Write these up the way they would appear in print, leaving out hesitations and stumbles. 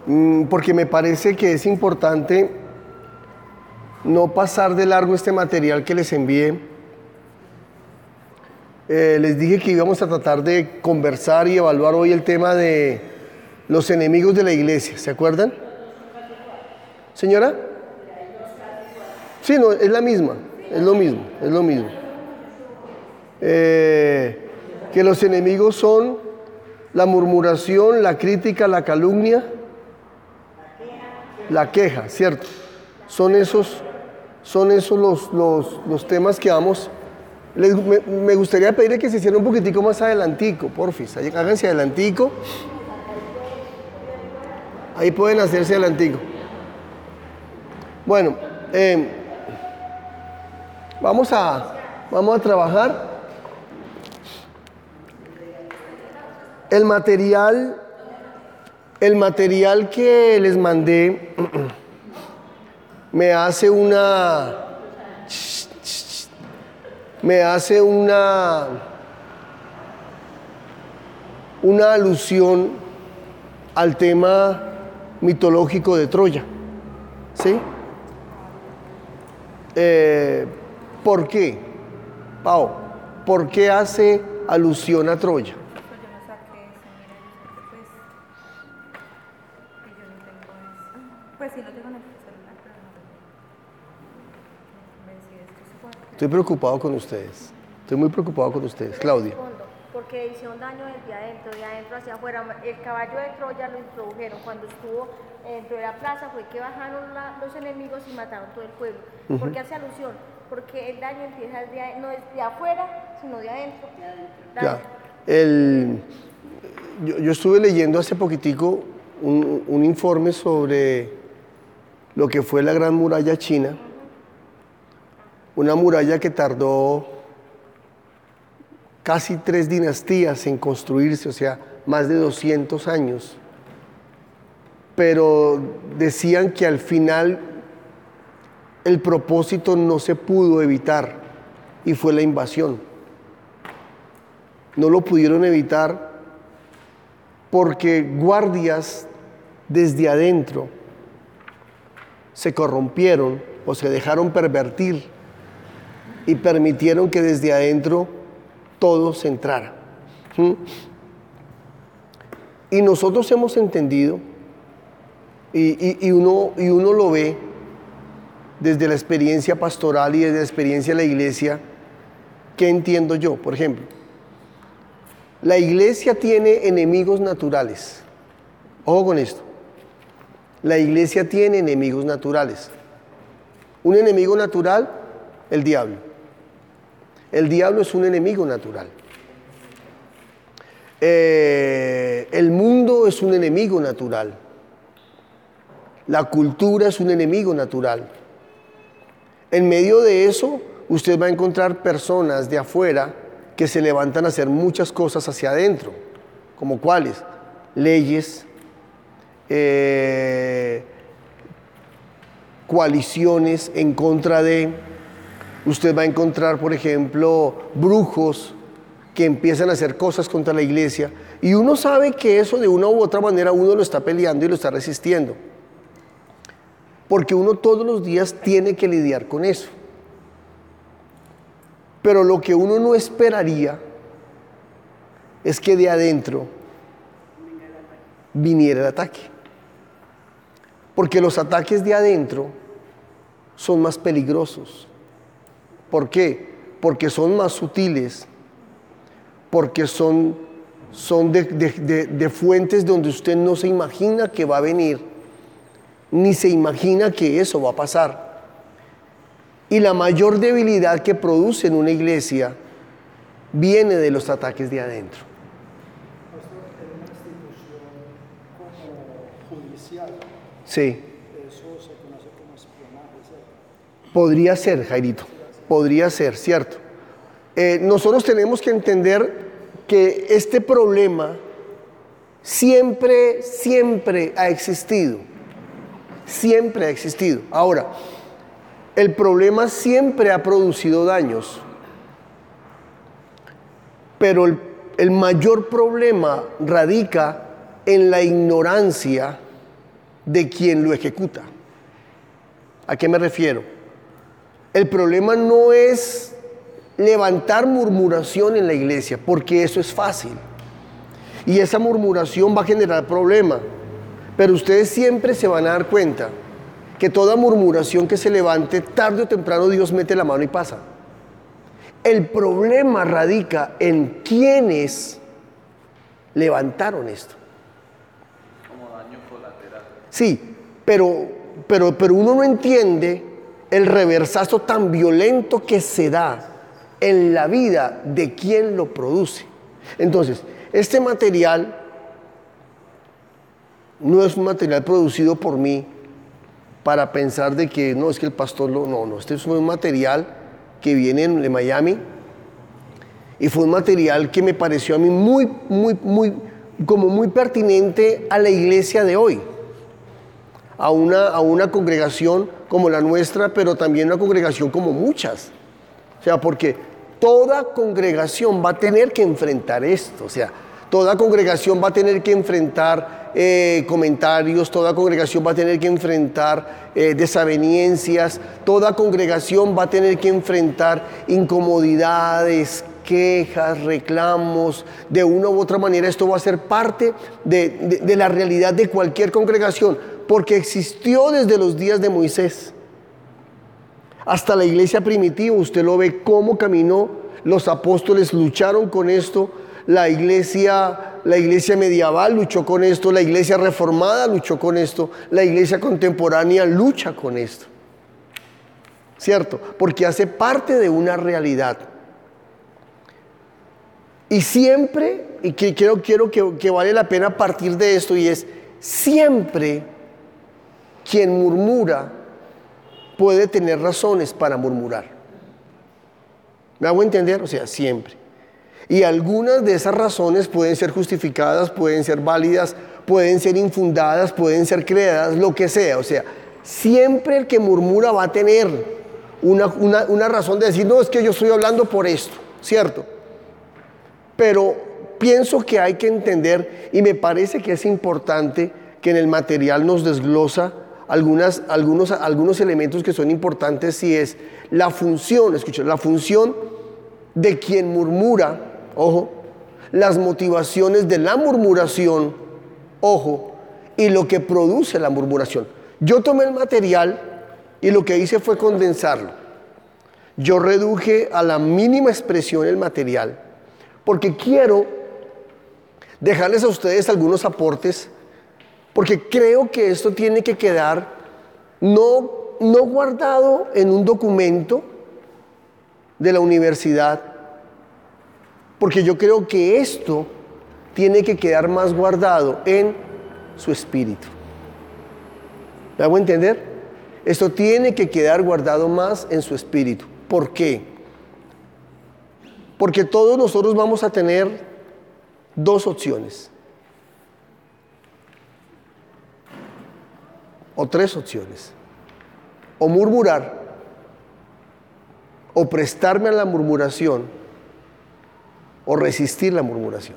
porque me parece que es importante no pasar de largo este material que les envié. Les dije que íbamos a tratar de conversar y evaluar hoy el tema de los enemigos de la iglesia, ¿se acuerdan? ¿Señora? Sí, no, es la misma, es lo mismo, es lo mismo. Que los enemigos son la murmuración, la crítica, la calumnia, la queja, ¿cierto? Son esos los temas que vamos. Me gustaría pedirle que se hiciera un poquitico más adelantico, porfis, háganse adelantico. Ahí pueden hacerse adelantico. Bueno, vamos a trabajar. El material que les mandé me hace una alusión al tema mitológico de Troya, ¿sí? ¿Por qué, Pau? ¿Por qué hace alusión a Troya? Pues sí, lo tengo en el celular, pero no ver si esto se puede. Estoy preocupado con ustedes. Estoy muy preocupado con ustedes. Claudia. Porque hicieron daño desde adentro, de adentro hacia afuera. El caballo de Troya lo introdujeron. Cuando estuvo dentro de la plaza fue que bajaron los enemigos y mataron todo el pueblo. ¿Por qué hace alusión? Porque el daño empieza no es de afuera, sino de adentro. Ya. Yo estuve leyendo hace poquitico un informe sobre lo que fue la Gran Muralla China, una muralla que tardó casi 3 dinastías en construirse, o sea, más de 200 años. Pero decían que al final el propósito no se pudo evitar y fue la invasión. No lo pudieron evitar porque guardias desde adentro se corrompieron o se dejaron pervertir y permitieron que desde adentro todo se entrara. Y nosotros hemos entendido, y uno lo ve desde la experiencia pastoral y desde la experiencia de la iglesia. ¿Qué entiendo yo? Por ejemplo, la iglesia tiene enemigos naturales. Ojo con esto. La iglesia tiene enemigos naturales. Un enemigo natural, el diablo. El diablo es un enemigo natural. El mundo es un enemigo natural. La cultura es un enemigo natural. En medio de eso, usted va a encontrar personas de afuera que se levantan a hacer muchas cosas hacia adentro. ¿Como cuáles? Leyes, coaliciones en contra de. Usted va a encontrar, por ejemplo, brujos que empiezan a hacer cosas contra la iglesia, y uno sabe que eso de una u otra manera uno lo está peleando y lo está resistiendo, porque uno todos los días tiene que lidiar con eso. Pero lo que uno no esperaría es que de adentro viniera el ataque, porque los ataques de adentro son más peligrosos. ¿Por qué? Porque son más sutiles, porque son de fuentes donde usted no se imagina que va a venir, ni se imagina que eso va a pasar. Y la mayor debilidad que produce en una iglesia viene de los ataques de adentro. Pastor, en una institución como judicial, Sí. eso se conoce como espionaje, ¿cierto? Podría ser, Jairito, podría ser, ¿cierto? Nosotros tenemos que entender que este problema siempre ha existido. Siempre ha existido. Ahora, el problema siempre ha producido daños, pero el mayor problema radica en la ignorancia de quien lo ejecuta. ¿A qué me refiero? El problema no es levantar murmuración en la iglesia, porque eso es fácil. Y esa murmuración va a generar problema. Pero ustedes siempre se van a dar cuenta que toda murmuración que se levante, tarde o temprano Dios mete la mano y pasa. El problema radica en quienes levantaron esto. Como daño colateral. Sí, pero uno no entiende el reversazo tan violento que se da en la vida de quien lo produce. Entonces, este material no es un material producido por mí para pensar de que no, es que el pastor no, este es un material que viene de Miami y fue un material que me pareció a mí muy pertinente a la iglesia de hoy, a una congregación como la nuestra, pero también una congregación como muchas. O sea, porque toda congregación va a tener que enfrentar esto, o sea, toda congregación va a tener que enfrentar comentarios, toda congregación va a tener que enfrentar desavenencias, toda congregación va a tener que enfrentar incomodidades, quejas, reclamos. De una u otra manera esto va a ser parte de la realidad de cualquier congregación, porque existió desde los días de Moisés hasta la iglesia primitiva. Usted lo ve cómo caminó, los apóstoles lucharon con esto, la iglesia medieval luchó con esto, la iglesia reformada luchó con esto, la iglesia contemporánea lucha con esto, ¿cierto? Porque hace parte de una realidad. Y siempre, y que quiero que vale la pena partir de esto, y es siempre quien murmura puede tener razones para murmurar. ¿Me hago entender? O sea, siempre. Y algunas de esas razones pueden ser justificadas, pueden ser válidas, pueden ser infundadas, pueden ser creadas, lo que sea. O sea, siempre el que murmura va a tener una razón de decir, no, es que yo estoy hablando por esto, ¿cierto? Pero pienso que hay que entender, y me parece que es importante que en el material nos desglosa algunos elementos que son importantes, y es la función, escuchen, la función de quien murmura, ojo, las motivaciones de la murmuración, ojo, y lo que produce la murmuración. Yo tomé el material y lo que hice fue condensarlo. Yo reduje a la mínima expresión el material, porque quiero dejarles a ustedes algunos aportes, porque creo que esto tiene que quedar no guardado en un documento de la universidad, porque yo creo que esto tiene que quedar más guardado en su espíritu. ¿Me hago entender? Esto tiene que quedar guardado más en su espíritu. ¿Por qué? Porque todos nosotros vamos a tener dos opciones, o tres opciones: o murmurar, o prestarme a la murmuración, o resistir la murmuración.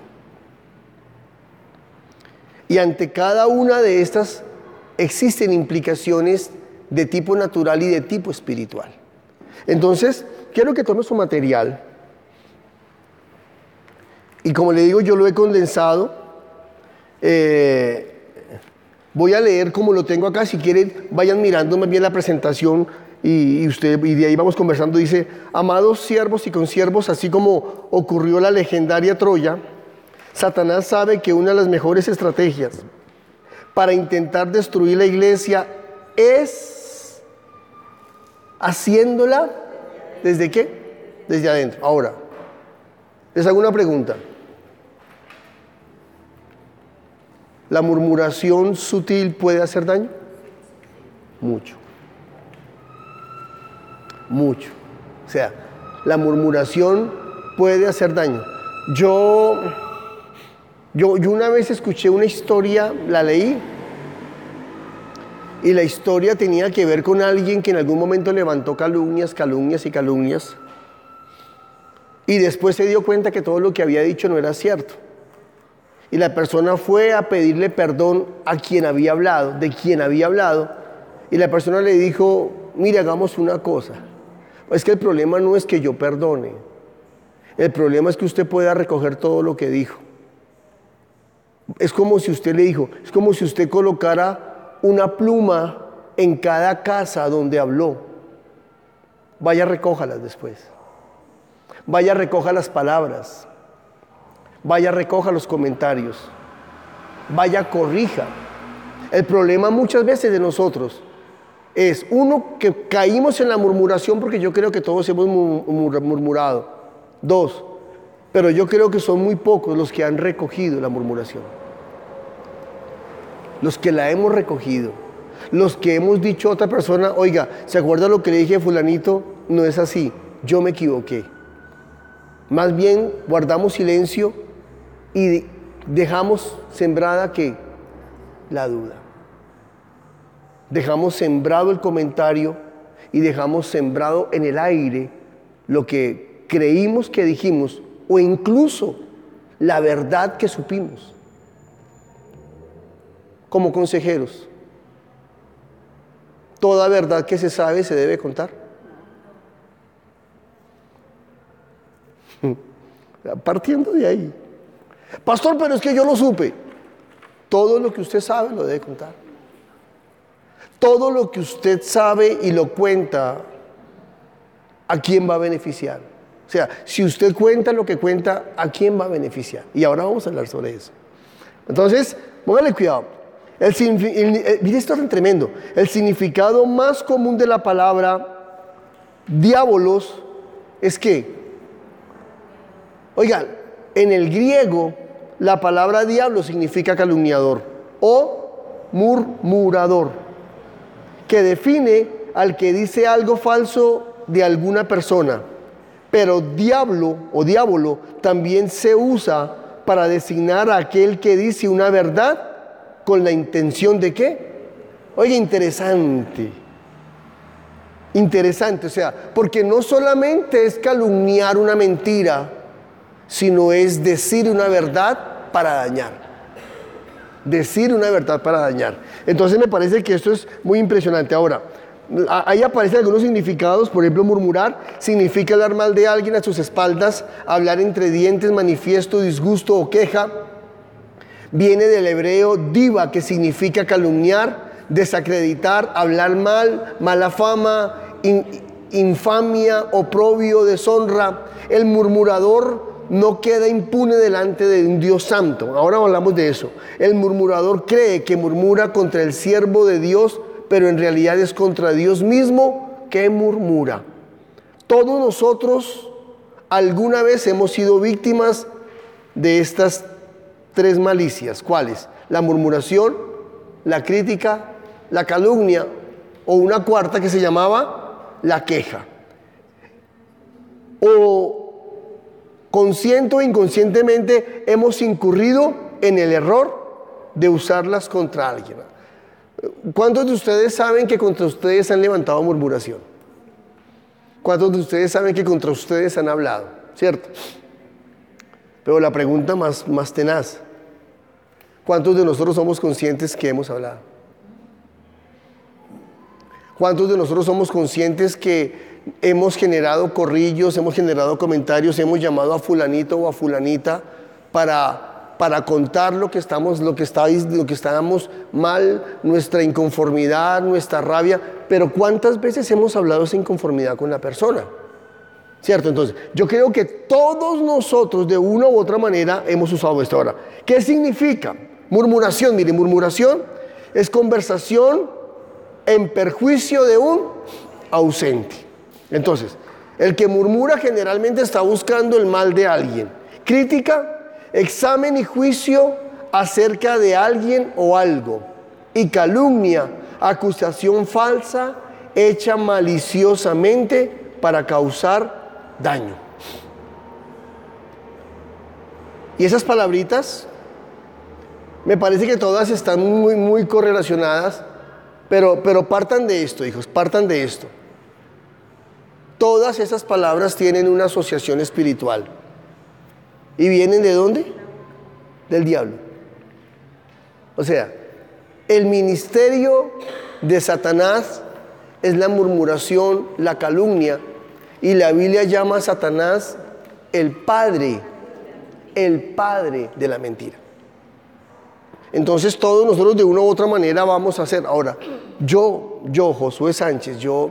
Y ante cada una de estas existen implicaciones de tipo natural y de tipo espiritual. Entonces, quiero que tome su material, y como le digo, yo lo he condensado. Voy a leer como lo tengo acá. Si quieren, vayan mirando más bien la presentación y de ahí vamos conversando. Dice: amados siervos y consiervos, así como ocurrió la legendaria Troya, Satanás sabe que una de las mejores estrategias para intentar destruir la iglesia es haciéndola ¿desde qué? Desde adentro. Ahora, les hago una pregunta. ¿La murmuración sutil puede hacer daño? Mucho. Mucho. O sea, la murmuración puede hacer daño. Yo una vez escuché una historia, la leí, y la historia tenía que ver con alguien que en algún momento levantó calumnias, y después se dio cuenta que todo lo que había dicho no era cierto. y la persona fue a pedirle perdón a quien había hablado, de quien había hablado, y la persona le dijo, mire, hagamos una cosa, es que el problema no es que yo perdone, el problema es que usted pueda recoger todo lo que dijo. Es como si usted le dijo, es como si usted colocara una pluma en cada casa donde habló. Vaya, recójalas después. Vaya, recoja las palabras. Vaya, recoja los comentarios. Vaya, corrija. El problema muchas veces de nosotros es, uno, que caímos en la murmuración, porque yo creo que todos hemos murmurado. Dos, pero yo creo que son muy pocos los que han recogido la murmuración. Los que la hemos recogido. Los que hemos dicho a otra persona, oiga, ¿se acuerda lo que le dije a fulanito? No es así, yo me equivoqué. Más bien guardamos silencio y dejamos sembrada ¿qué? La duda. Dejamos sembrado el comentario y dejamos sembrado en el aire lo que creímos que dijimos o incluso la verdad que supimos. Como consejeros, toda verdad que se sabe se debe contar. Partiendo de ahí. Pastor, pero es que yo lo supe. Todo lo que usted sabe lo debe contar. Todo lo que usted sabe y lo cuenta, ¿a quién va a beneficiar? O sea, si usted cuenta lo que cuenta, ¿a quién va a beneficiar? Y ahora vamos a hablar sobre eso. Entonces, póngale cuidado. Mire, esto es tremendo. El significado más común de la palabra diabolos es que, oigan, en el griego la palabra diablo significa calumniador o murmurador, que define al que dice algo falso de alguna persona. Pero diablo o diablo también se usa para designar a aquel que dice una verdad con la intención de ¿qué? Oiga, interesante. Interesante, o sea, porque no solamente es calumniar una mentira, sino es decir una verdad para dañar. Decir una verdad para dañar. Entonces me parece que esto es muy impresionante. Ahora, ahí aparecen algunos significados. Por ejemplo, murmurar significa hablar mal de alguien a sus espaldas, hablar entre dientes, manifiesto disgusto o queja. Viene del hebreo diva, que significa calumniar, desacreditar, hablar mal, mala fama, infamia, oprobio, deshonra. El murmurador no queda impune delante de un Dios santo. Ahora hablamos de eso. El murmurador cree que murmura contra el siervo de Dios, pero en realidad es contra Dios mismo que murmura. Todos nosotros alguna vez hemos sido víctimas de estas tres malicias. ¿Cuáles? La murmuración, la crítica, la calumnia, o una cuarta que se llamaba la queja. O consciente o inconscientemente hemos incurrido en el error de usarlas contra alguien. ¿Cuántos de ustedes saben que contra ustedes han levantado murmuración? ¿Cuántos de ustedes saben que contra ustedes han hablado? ¿Cierto? Pero la pregunta más tenaz: ¿cuántos de nosotros somos conscientes que hemos hablado? ¿Cuántos de nosotros somos conscientes que hemos generado corrillos, hemos generado comentarios, hemos llamado a fulanito o a fulanita para contar lo que estábamos mal, nuestra inconformidad, nuestra rabia? Pero ¿cuántas veces hemos hablado esa inconformidad con la persona? ¿Cierto? Entonces, yo creo que todos nosotros de una u otra manera hemos usado esto. Ahora, ¿qué significa? Murmuración. Mire, murmuración es conversación en perjuicio de un ausente. Entonces, el que murmura generalmente está buscando el mal de alguien. Crítica, examen y juicio acerca de alguien o algo. Y calumnia, acusación falsa hecha maliciosamente para causar daño. Y esas palabritas, me parece que todas están muy correlacionadas, pero partan de esto, hijos, partan de esto. Todas esas palabras tienen una asociación espiritual. ¿Y vienen de dónde? del diablo. O sea, el ministerio de Satanás es la murmuración, la calumnia, y la Biblia llama a Satanás el padre de la mentira. Entonces todos nosotros de una u otra manera vamos a hacer. Ahora, yo Josué Sánchez, yo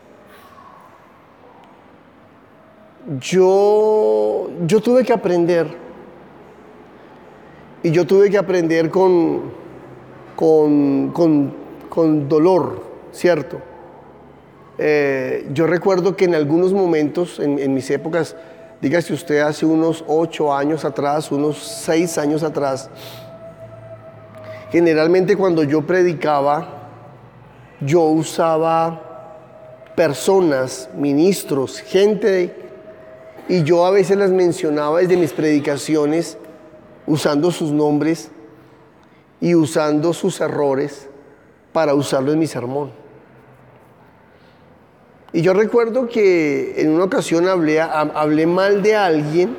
tuve que aprender, y yo tuve que aprender con dolor, ¿cierto? Yo recuerdo que en algunos momentos, en mis épocas, dígase usted hace unos 8 años atrás, unos 6 años atrás, generalmente cuando yo predicaba, yo usaba personas, ministros, gente, y yo a veces las mencionaba desde mis predicaciones, usando sus nombres y usando sus errores para usarlo en mi sermón. Y yo recuerdo que en una ocasión hablé mal de alguien,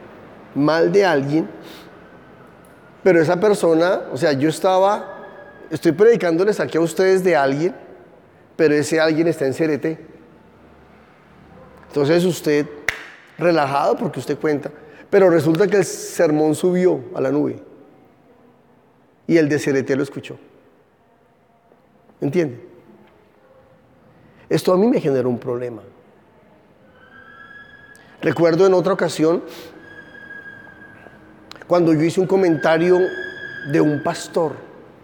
pero esa persona, o sea, estoy predicándoles aquí a ustedes de alguien, pero ese alguien está en CRT. Entonces usted, relajado porque usted cuenta, pero resulta que el sermón subió a la nube y el de CRT lo escuchó. ¿Entiende? Esto a mí me generó un problema. Recuerdo en otra ocasión, cuando yo hice un comentario de un pastor,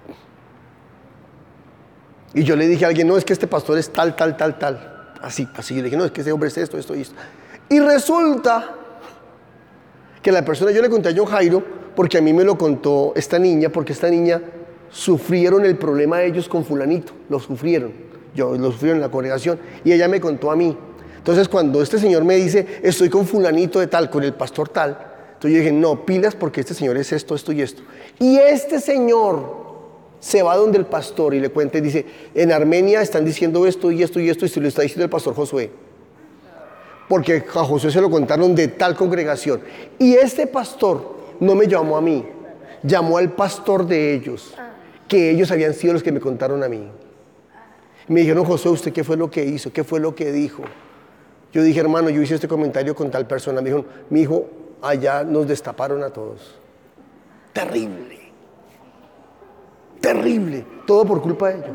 y yo le dije a alguien, no, es que este pastor es tal, así, yo le dije, no, es que ese hombre es esto y esto. Y resulta que la persona, yo le conté a John Jairo, porque a mí me lo contó esta niña, porque esta niña sufrieron el problema de ellos con fulanito, lo sufrieron en la congregación, y ella me contó a mí. Entonces cuando este señor me dice, estoy con fulanito de tal, con el pastor tal, entonces yo dije, no, pilas, porque este señor es esto y esto. Y este señor se va donde el pastor y le cuenta y dice, en Armenia están diciendo esto y esto y esto, y se lo está diciendo el pastor Josué. Porque a Josué se lo contaron de tal congregación. Y este pastor no me llamó a mí, llamó al pastor de ellos, que ellos habían sido los que me contaron a mí. Me dijeron, Josué, ¿usted qué fue lo que hizo? ¿Qué fue lo que dijo? Yo dije, hermano, yo hice este comentario con tal persona. Me dijeron, mi hijo, allá nos destaparon a todos. Terrible. Terrible. Todo por culpa de ellos.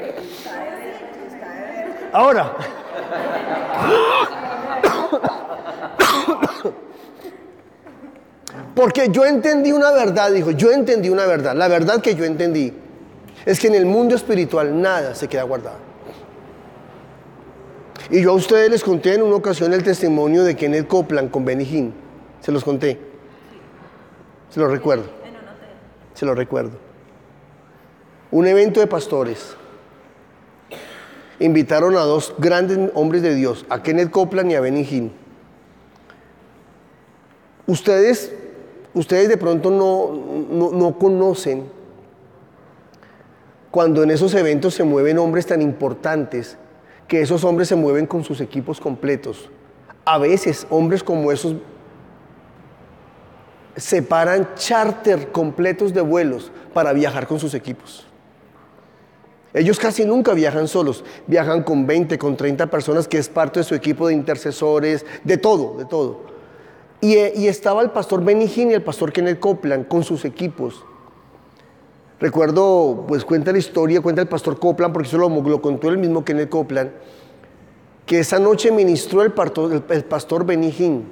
Ahora. Porque yo entendí una verdad, dijo, yo entendí una verdad. La verdad que yo entendí es que en el mundo espiritual nada se queda guardado. Y yo a ustedes les conté en una ocasión el testimonio de Kenneth Copeland con Benny Hinn. Se los conté. Se los recuerdo. Se los recuerdo. Un evento de pastores. Invitaron a 2 grandes hombres de Dios, a Kenneth Copeland y a Benny Hinn. Ustedes de pronto no conocen cuando en esos eventos se mueven hombres tan importantes, que esos hombres se mueven con sus equipos completos. A veces hombres como esos separan charter completos de vuelos para viajar con sus equipos. Ellos casi nunca viajan solos, viajan con 20, con 30 personas, que es parte de su equipo de intercesores, de todo. Y estaba el pastor Benny Hinn y el pastor Kenneth Copeland con sus equipos. Recuerdo, pues cuenta la historia, cuenta el pastor Copeland, porque eso lo contó el mismo Kenneth Copeland, que esa noche ministró el pastor Benny Hinn.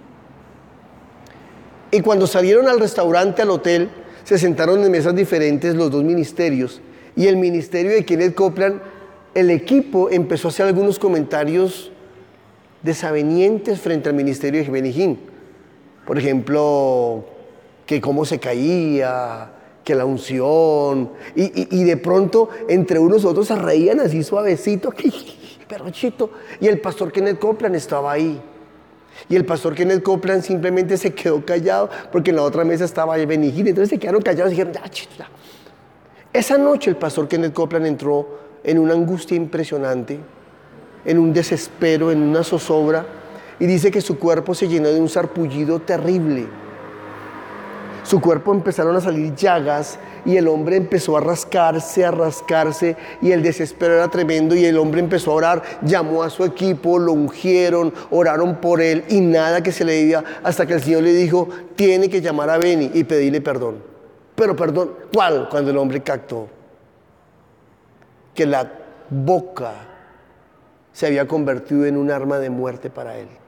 Y cuando salieron al restaurante, al hotel, se sentaron en mesas diferentes los 2 ministerios. Y el ministerio de Kenneth Copeland, el equipo empezó a hacer algunos comentarios desavenientes frente al ministerio de Benny Hinn. Por ejemplo, que cómo se caía, que la unción, y de pronto entre unos y otros se reían así suavecito, perrochito, y el pastor Kenneth Copeland estaba ahí. Y el pastor Kenneth Copeland simplemente se quedó callado, porque en la otra mesa estaba Benny Hinn, entonces se quedaron callados y dijeron, ya. Esa noche el pastor Kenneth Copeland entró en una angustia impresionante, en un desespero, en una zozobra, y dice que su cuerpo se llenó de un sarpullido terrible. su cuerpo empezaron a salir llagas y el hombre empezó a rascarse y el desespero era tremendo y el hombre empezó a orar, llamó a su equipo, lo ungieron, oraron por él y nada que se le debía hasta que el Señor le dijo, tiene que llamar a Beni y pedirle perdón. Pero perdón, ¿cuál? Cuando el hombre captó que la boca se había convertido en un arma de muerte para él.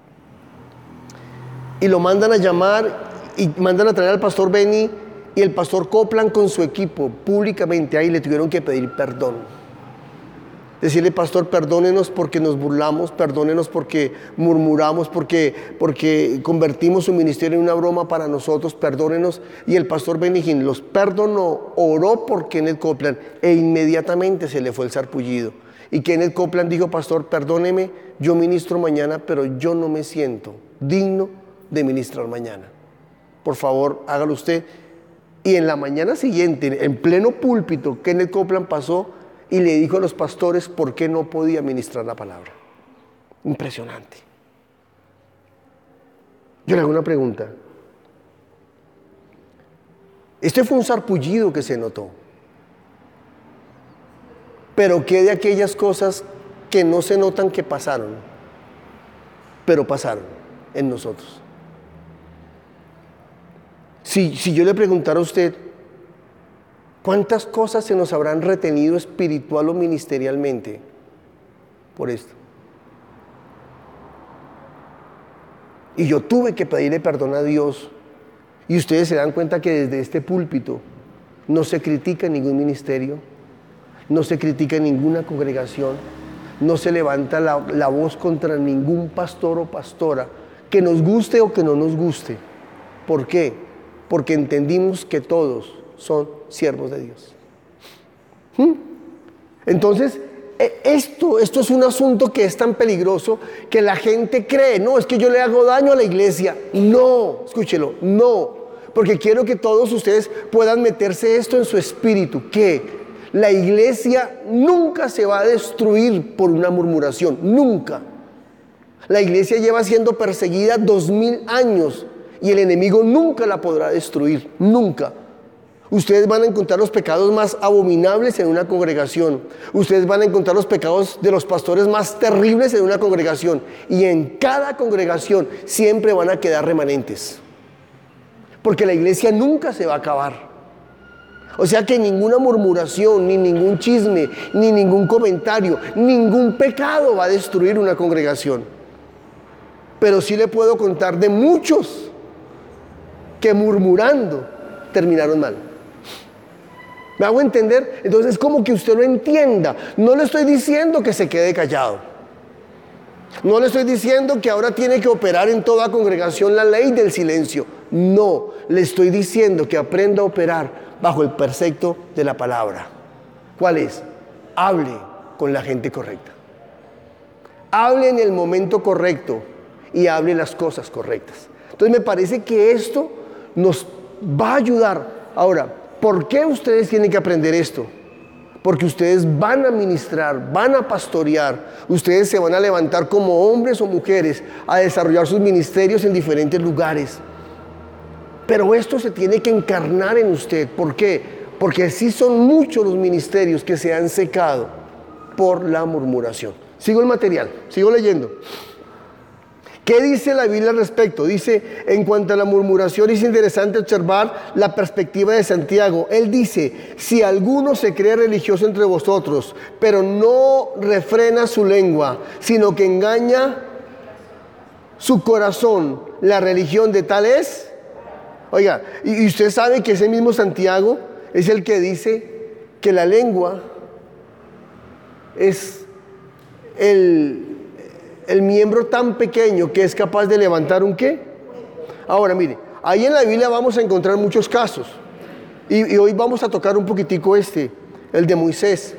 Y lo mandan a llamar y mandan a traer al pastor Beni y el pastor Copeland con su equipo públicamente ahí le tuvieron que pedir perdón. Decirle, pastor, perdónenos porque nos burlamos, perdónenos porque murmuramos, porque convertimos su ministerio en una broma para nosotros, perdónenos. Y el pastor Benny Hinn los perdonó, oró por Kenneth Copeland e inmediatamente se le fue el sarpullido. Y Kenneth Copeland dijo, pastor, perdóneme, yo ministro mañana, pero yo no me siento digno de ministrar mañana. Por favor, hágalo usted. Y en la mañana siguiente, en pleno púlpito, Kenneth Copeland pasó y le dijo a los pastores por qué no podía ministrar la palabra. Impresionante. Yo le hago una pregunta. Este fue un sarpullido que se notó. Pero ¿qué de aquellas cosas que no se notan que pasaron? Pero pasaron en nosotros. Si yo le preguntara a usted, ¿cuántas cosas se nos habrán retenido espiritual o ministerialmente por esto? Y yo tuve que pedirle perdón a Dios. Y ustedes se dan cuenta que desde este púlpito no se critica ningún ministerio, no se critica ninguna congregación, no se levanta la voz contra ningún pastor o pastora, que nos guste o que no nos guste. ¿Por qué? Porque entendimos que todos son siervos de Dios. Entonces, esto es un asunto que es tan peligroso que la gente cree, no, es que yo le hago daño a la iglesia. No, escúchelo, no, porque quiero que todos ustedes puedan meterse esto en su espíritu, que la iglesia nunca se va a destruir por una murmuración, nunca. La iglesia lleva siendo perseguida 2000 años y el enemigo nunca la podrá destruir, nunca. Ustedes van a encontrar los pecados más abominables en una congregación. Ustedes van a encontrar los pecados de los pastores más terribles en una congregación. Y en cada congregación siempre van a quedar remanentes. Porque la iglesia nunca se va a acabar. O sea que ninguna murmuración, ni ningún chisme, ni ningún comentario, ningún pecado va a destruir una congregación. Pero sí le puedo contar de muchos que murmurando terminaron mal. ¿Me hago entender? Entonces es como que usted lo entienda. No le estoy diciendo que se quede callado. No le estoy diciendo que ahora tiene que operar en toda congregación la ley del silencio. No, le estoy diciendo que aprenda a operar bajo el precepto de la palabra. ¿Cuál es? Hable con la gente correcta. Hable en el momento correcto y hable las cosas correctas. Entonces me parece que esto nos va a ayudar. Ahora, ¿por qué ustedes tienen que aprender esto? Porque ustedes van a ministrar, van a pastorear, ustedes se van a levantar como hombres o mujeres a desarrollar sus ministerios en diferentes lugares. Pero esto se tiene que encarnar en usted. ¿Por qué? Porque sí son muchos los ministerios que se han secado por la murmuración. Sigo el material, sigo leyendo. ¿Qué dice la Biblia al respecto? Dice, en cuanto a la murmuración, es interesante observar la perspectiva de Santiago. Él dice, si alguno se cree religioso entre vosotros, pero no refrena su lengua, sino que engaña su corazón, la religión de tal es. Oiga, y usted sabe que ese mismo Santiago es el que dice que la lengua es el miembro tan pequeño que es capaz de levantar un ¿qué? Ahora mire, ahí en la Biblia vamos a encontrar muchos casos y hoy vamos a tocar un poquitico el de Moisés.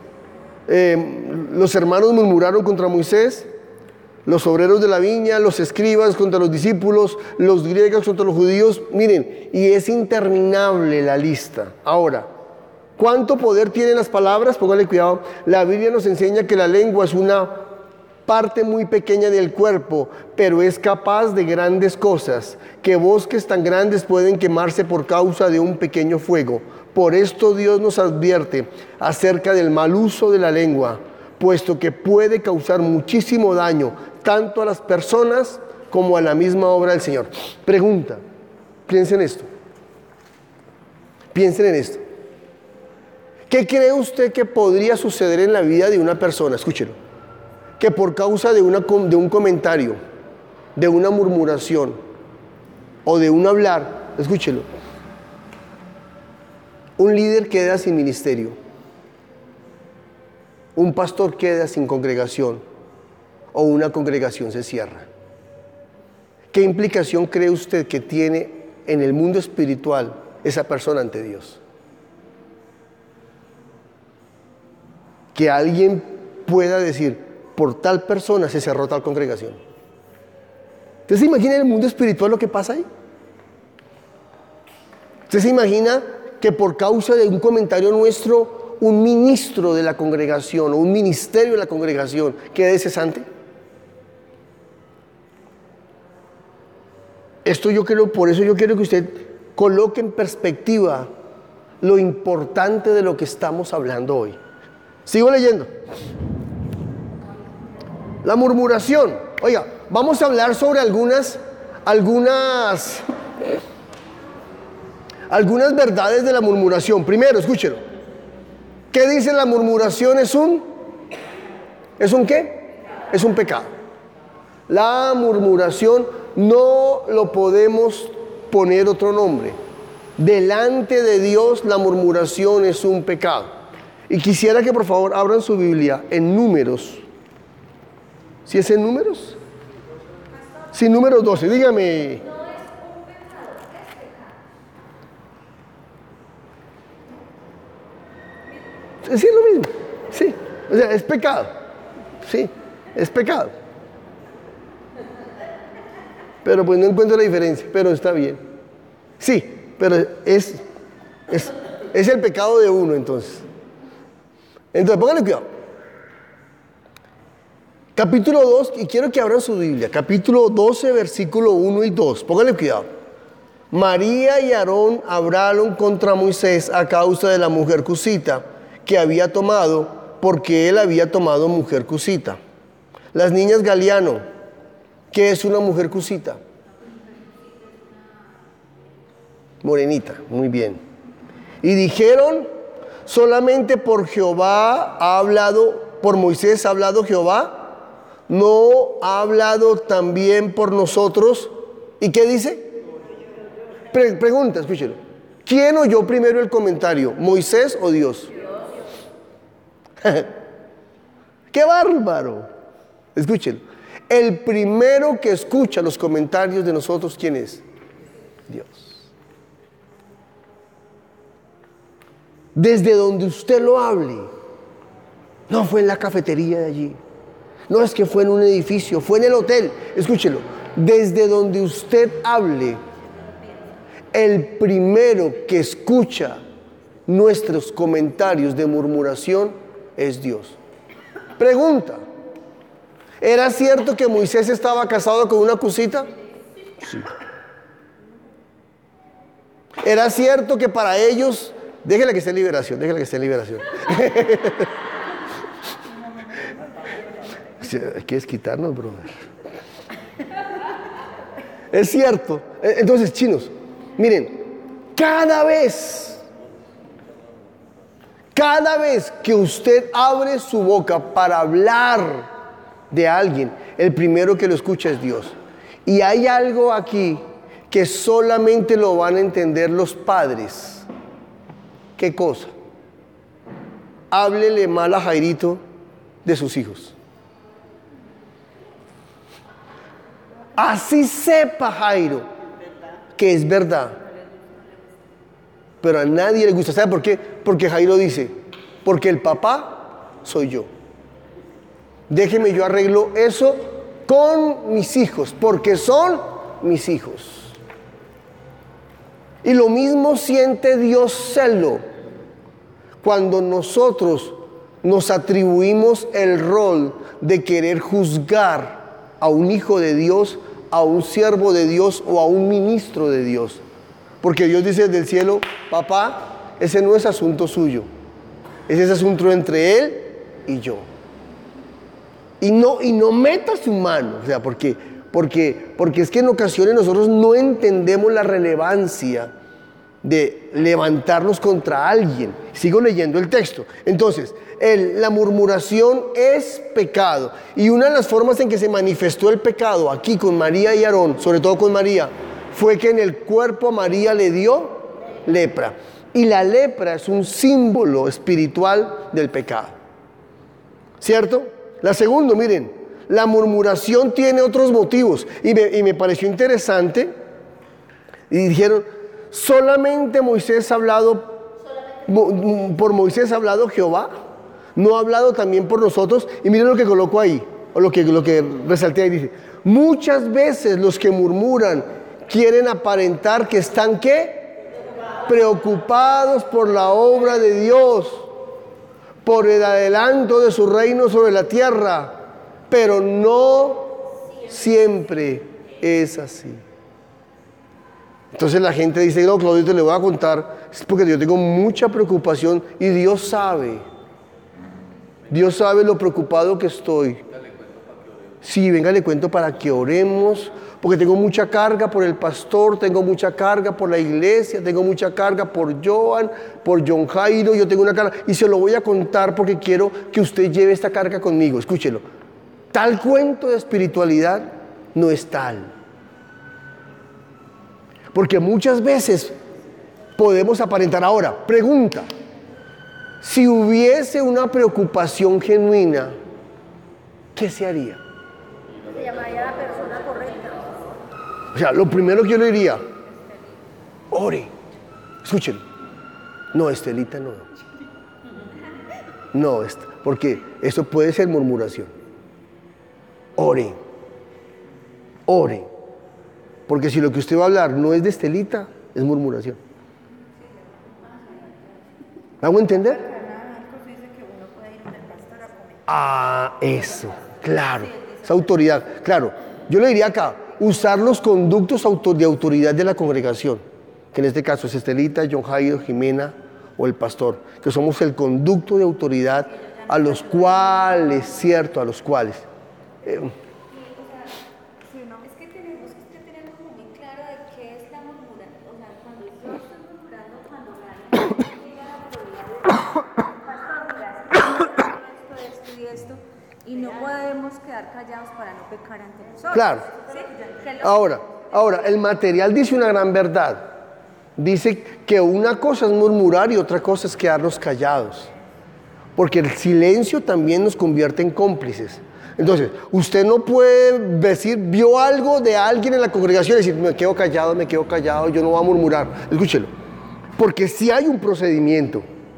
Los hermanos murmuraron contra Moisés, los obreros de la viña, los escribas contra los discípulos, los griegos contra los judíos. Miren, y es interminable la lista. Ahora, ¿cuánto poder tienen las palabras? Póngale cuidado. La Biblia nos enseña que la lengua es una parte muy pequeña del cuerpo, pero es capaz de grandes cosas, que bosques tan grandes pueden quemarse por causa de un pequeño fuego. Por esto Dios nos advierte acerca del mal uso de la lengua, puesto que puede causar muchísimo daño, tanto a las personas como a la misma obra del Señor. Pregunta, piensen en esto. Piensen en esto. ¿Qué cree usted que podría suceder en la vida de una persona? Escúchelo. Que por causa de un comentario, de una murmuración o de un hablar, escúchelo, un líder queda sin ministerio, un pastor queda sin congregación o una congregación se cierra. ¿Qué implicación cree usted que tiene en el mundo espiritual esa persona ante Dios? Que alguien pueda decir, por tal persona se cerró tal congregación. ¿Usted se imagina en el mundo espiritual lo que pasa ahí? ¿Usted se imagina que por causa de un comentario nuestro, un ministro de la congregación o un ministerio de la congregación quede cesante? Por eso yo quiero que usted coloque en perspectiva lo importante de lo que estamos hablando hoy. Sigo leyendo. La murmuración. Oiga, vamos a hablar sobre algunas verdades de la murmuración. Primero, escúchelo. ¿Qué dice la murmuración? ¿Es un qué? Es un pecado. La murmuración no lo podemos poner otro nombre. Delante de Dios la murmuración es un pecado. Y quisiera que por favor abran su Biblia en Números. ¿Sí es en Números? Sí, Números 12, dígame. Sí, es lo mismo. Sí, o sea, es pecado. Sí, es pecado. Pero pues no encuentro la diferencia, pero está bien. Sí, pero es el pecado de uno entonces. Entonces, pónganle cuidado. Capítulo 2, y quiero que abran su Biblia, capítulo 12, versículo 1 y 2. Pónganle cuidado. María y Aarón hablaron contra Moisés a causa de la mujer cusita que había tomado, porque él había tomado mujer cusita. Las niñas Galiano, ¿qué es una mujer cusita? Morenita, muy bien. Y dijeron, solamente por Jehová ha hablado, por Moisés ha hablado Jehová, ¿no ha hablado también por nosotros? ¿Y qué dice? Pregunta, escúchelo. ¿Quién oyó primero el comentario? ¿Moisés o Dios? ¡Qué bárbaro! Escúchelo. El primero que escucha los comentarios de nosotros, ¿quién es? Dios. Desde donde usted lo hable. No fue en la cafetería de allí. No es que fue en un edificio, fue en el hotel. Escúchelo. Desde donde usted hable, el primero que escucha nuestros comentarios de murmuración es Dios. Pregunta. ¿Era cierto que Moisés estaba casado con una cusita? Sí. ¿Era cierto que para ellos... Déjale que esté en liberación, déjale que esté en liberación. ¿Quieres quitarnos, brother? Es cierto. Entonces, chinos, miren, cada vez que usted abre su boca para hablar de alguien, el primero que lo escucha es Dios. Y hay algo aquí que solamente lo van a entender los padres. ¿Qué cosa? Háblele mal a Jairito de sus hijos. Así sepa Jairo que es verdad. Pero a nadie le gusta. ¿Sabe por qué? Porque Jairo dice, porque el papá soy yo. Déjeme yo arreglo eso con mis hijos, porque son mis hijos. Y lo mismo siente Dios celo cuando nosotros nos atribuimos el rol de querer juzgar a un hijo de Dios, a un siervo de Dios o a un ministro de Dios. Porque Dios dice desde el cielo: papá, ese no es asunto suyo, ese es asunto entre él y yo. Y no meta su mano, o sea, porque es que en ocasiones nosotros no entendemos la relevancia de levantarnos contra alguien. Sigo leyendo el texto. Entonces, la murmuración es pecado. Y una de las formas en que se manifestó el pecado aquí con María y Aarón, sobre todo con María, fue que en el cuerpo a María le dio lepra. Y la lepra es un símbolo espiritual del pecado. ¿Cierto? La segunda, miren, la murmuración tiene otros motivos. Y me pareció interesante. Y dijeron: solamente Moisés ha hablado, por Moisés ha hablado Jehová, no ha hablado también por nosotros. Y miren lo que colocó ahí, o lo que resalté ahí, dice: muchas veces los que murmuran quieren aparentar que están, ¿qué? Preocupados por la obra de Dios, por el adelanto de su reino sobre la tierra, pero no siempre es así. Entonces la gente dice: no, Claudio, te le voy a contar, es porque yo tengo mucha preocupación y Dios sabe lo preocupado que estoy. Sí, venga, le cuento para que oremos, porque tengo mucha carga por el pastor, tengo mucha carga por la iglesia, tengo mucha carga por Joan, por John Jairo, yo tengo una carga, y se lo voy a contar porque quiero que usted lleve esta carga conmigo. Escúchelo, tal cuento de espiritualidad no es tal. Porque muchas veces podemos aparentar. Ahora, pregunta: si hubiese una preocupación genuina, ¿qué se haría? Se llamaría a la persona correcta. O sea, lo primero que yo le diría: ore. Escuchen. No, Estelita, no. No, porque eso puede ser murmuración. Ore. Ore. Porque si lo que usted va a hablar no es de Estelita, es murmuración. ¿Vamos a entender? Ah, eso, claro. Esa autoridad. Claro, yo le diría acá: usar los conductos de autoridad de la congregación, que en este caso es Estelita, John Jairo, Jimena o el pastor, que somos el conducto de autoridad a los cuales, cierto, a los cuales. Y no podemos quedar callados para no pecar ante nosotros. Claro. ¿Sí? Ahora, el material dice una gran verdad. Dice que una cosa es murmurar y otra cosa es quedarnos callados. Porque el silencio también nos convierte en cómplices. Entonces, usted no puede decir, vio algo de alguien en la congregación y decir: me quedo callado, yo no voy a murmurar. Escúchelo. Porque sí hay un procedimiento.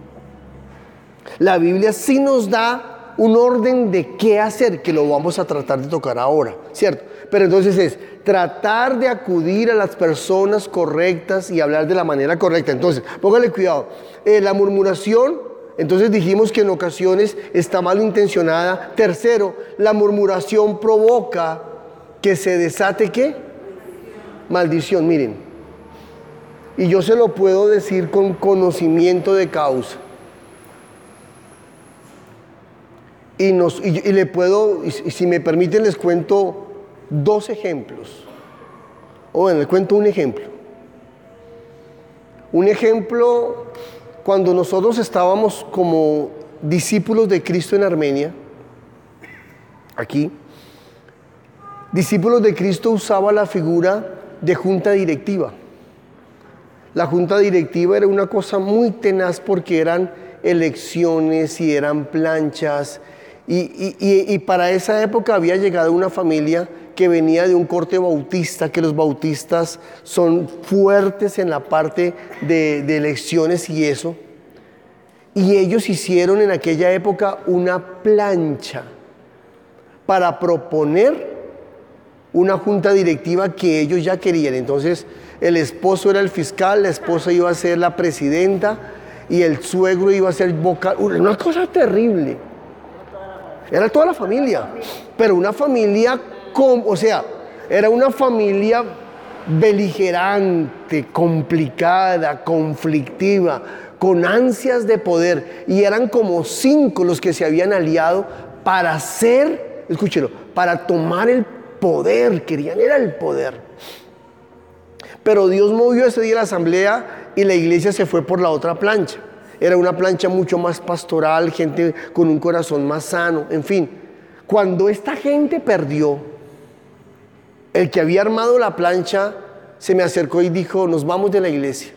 La Biblia sí nos da un orden de qué hacer, que lo vamos a tratar de tocar ahora, ¿cierto? Pero entonces es tratar de acudir a las personas correctas y hablar de la manera correcta. Entonces, póngale cuidado. La murmuración, entonces dijimos que en ocasiones está malintencionada. Tercero, la murmuración provoca que se desate, ¿qué? Maldición, miren. Y yo se lo puedo decir con conocimiento de causa. Y le puedo, y si me permiten, les cuento 2 ejemplos. O bueno, les cuento un ejemplo. Un ejemplo, cuando nosotros estábamos como discípulos de Cristo en Armenia, aquí, discípulos de Cristo usaba la figura de junta directiva. La junta directiva era una cosa muy tenaz porque eran elecciones y eran planchas. Y para esa época había llegado una familia que venía de un corte bautista, que los bautistas son fuertes en la parte de elecciones y eso. Y ellos hicieron en aquella época una plancha para proponer una junta directiva que ellos ya querían. Entonces el esposo era el fiscal, la esposa iba a ser la presidenta y el suegro iba a ser vocal. Una cosa terrible. Era toda la familia, pero una familia, era una familia beligerante, complicada, conflictiva, con ansias de poder, y eran como 5 los que se habían aliado para escúchelo, para tomar el poder, era el poder. Pero Dios movió ese día la asamblea y la iglesia se fue por la otra plancha. Era una plancha mucho más pastoral, gente con un corazón más sano, en fin. Cuando esta gente perdió, el que había armado la plancha se me acercó y dijo: nos vamos de la iglesia.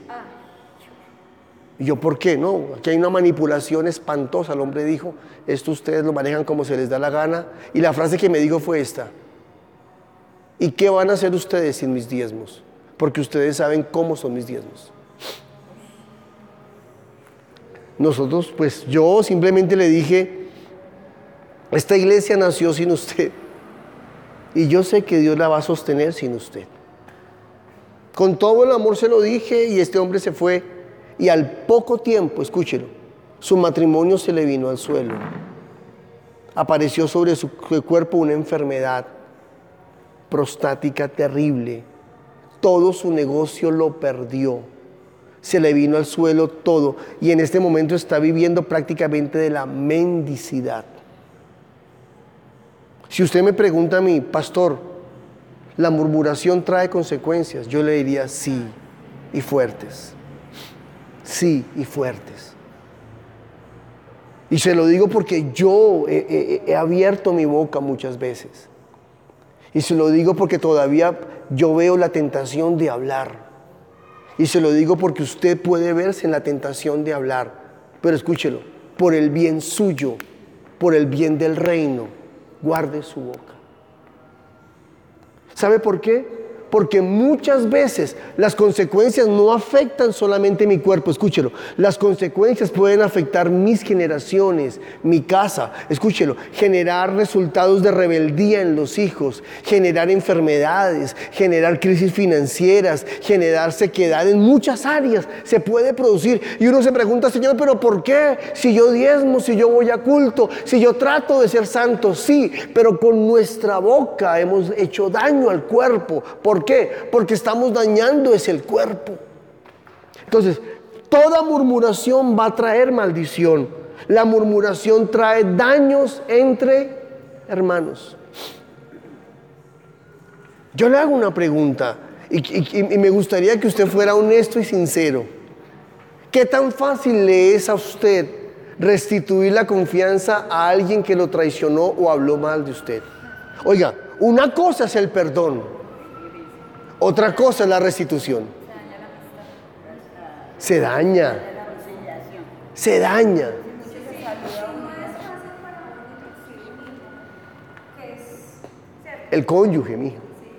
Y yo, ¿por qué? No, aquí hay una manipulación espantosa. El hombre dijo: esto ustedes lo manejan como se les da la gana. Y la frase que me dijo fue esta: ¿y qué van a hacer ustedes sin mis diezmos? Porque ustedes saben cómo son mis diezmos. Nosotros, pues yo simplemente le dije: esta iglesia nació sin usted y yo sé que Dios la va a sostener sin usted. Con todo el amor se lo dije, y este hombre se fue, y al poco tiempo, escúchelo, su matrimonio se le vino al suelo. Apareció sobre su cuerpo una enfermedad prostática terrible. Todo su negocio lo perdió. Se le vino al suelo todo, y en este momento está viviendo prácticamente de la mendicidad. Si usted me pregunta a mí: pastor, ¿la murmuración trae consecuencias? Yo le diría: sí, y fuertes. Sí, y fuertes. Y se lo digo porque yo he abierto mi boca muchas veces. Y se lo digo porque todavía yo veo la tentación de hablar. Y se lo digo porque usted puede verse en la tentación de hablar. Pero escúchelo, por el bien suyo, por el bien del reino, guarde su boca. ¿Sabe por qué? Porque muchas veces las consecuencias no afectan solamente mi cuerpo, escúchelo. Las consecuencias pueden afectar mis generaciones, mi casa, escúchelo. Generar resultados de rebeldía en los hijos, generar enfermedades, generar crisis financieras, generar sequedad en muchas áreas. Se puede producir. Y uno se pregunta: Señor, ¿pero por qué? Si yo diezmo, si yo voy a culto, si yo trato de ser santo, sí, pero con nuestra boca hemos hecho daño al cuerpo. ¿Por qué? Porque estamos dañando el cuerpo. Entonces, toda murmuración va a traer maldición. La murmuración trae daños entre hermanos. Yo le hago una pregunta y me gustaría que usted fuera honesto y sincero. ¿Qué tan fácil le es a usted restituir la confianza a alguien que lo traicionó o habló mal de usted? Oiga, una cosa es el perdón. Otra cosa es la restitución. Se daña. Se daña. El cónyuge, mijo.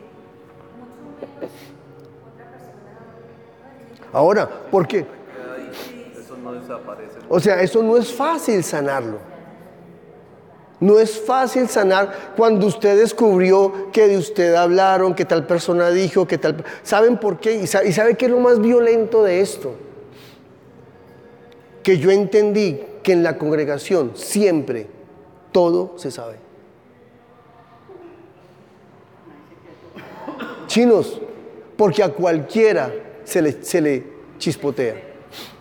Ahora, ¿por qué? Eso no desaparece. O sea, eso no es fácil sanarlo. No es fácil sanar cuando usted descubrió que de usted hablaron, que tal persona dijo, que tal... ¿Saben por qué? ¿Y sabe qué es lo más violento de esto? Que yo entendí que en la congregación siempre todo se sabe. Chinos, porque a cualquiera se le chispotea.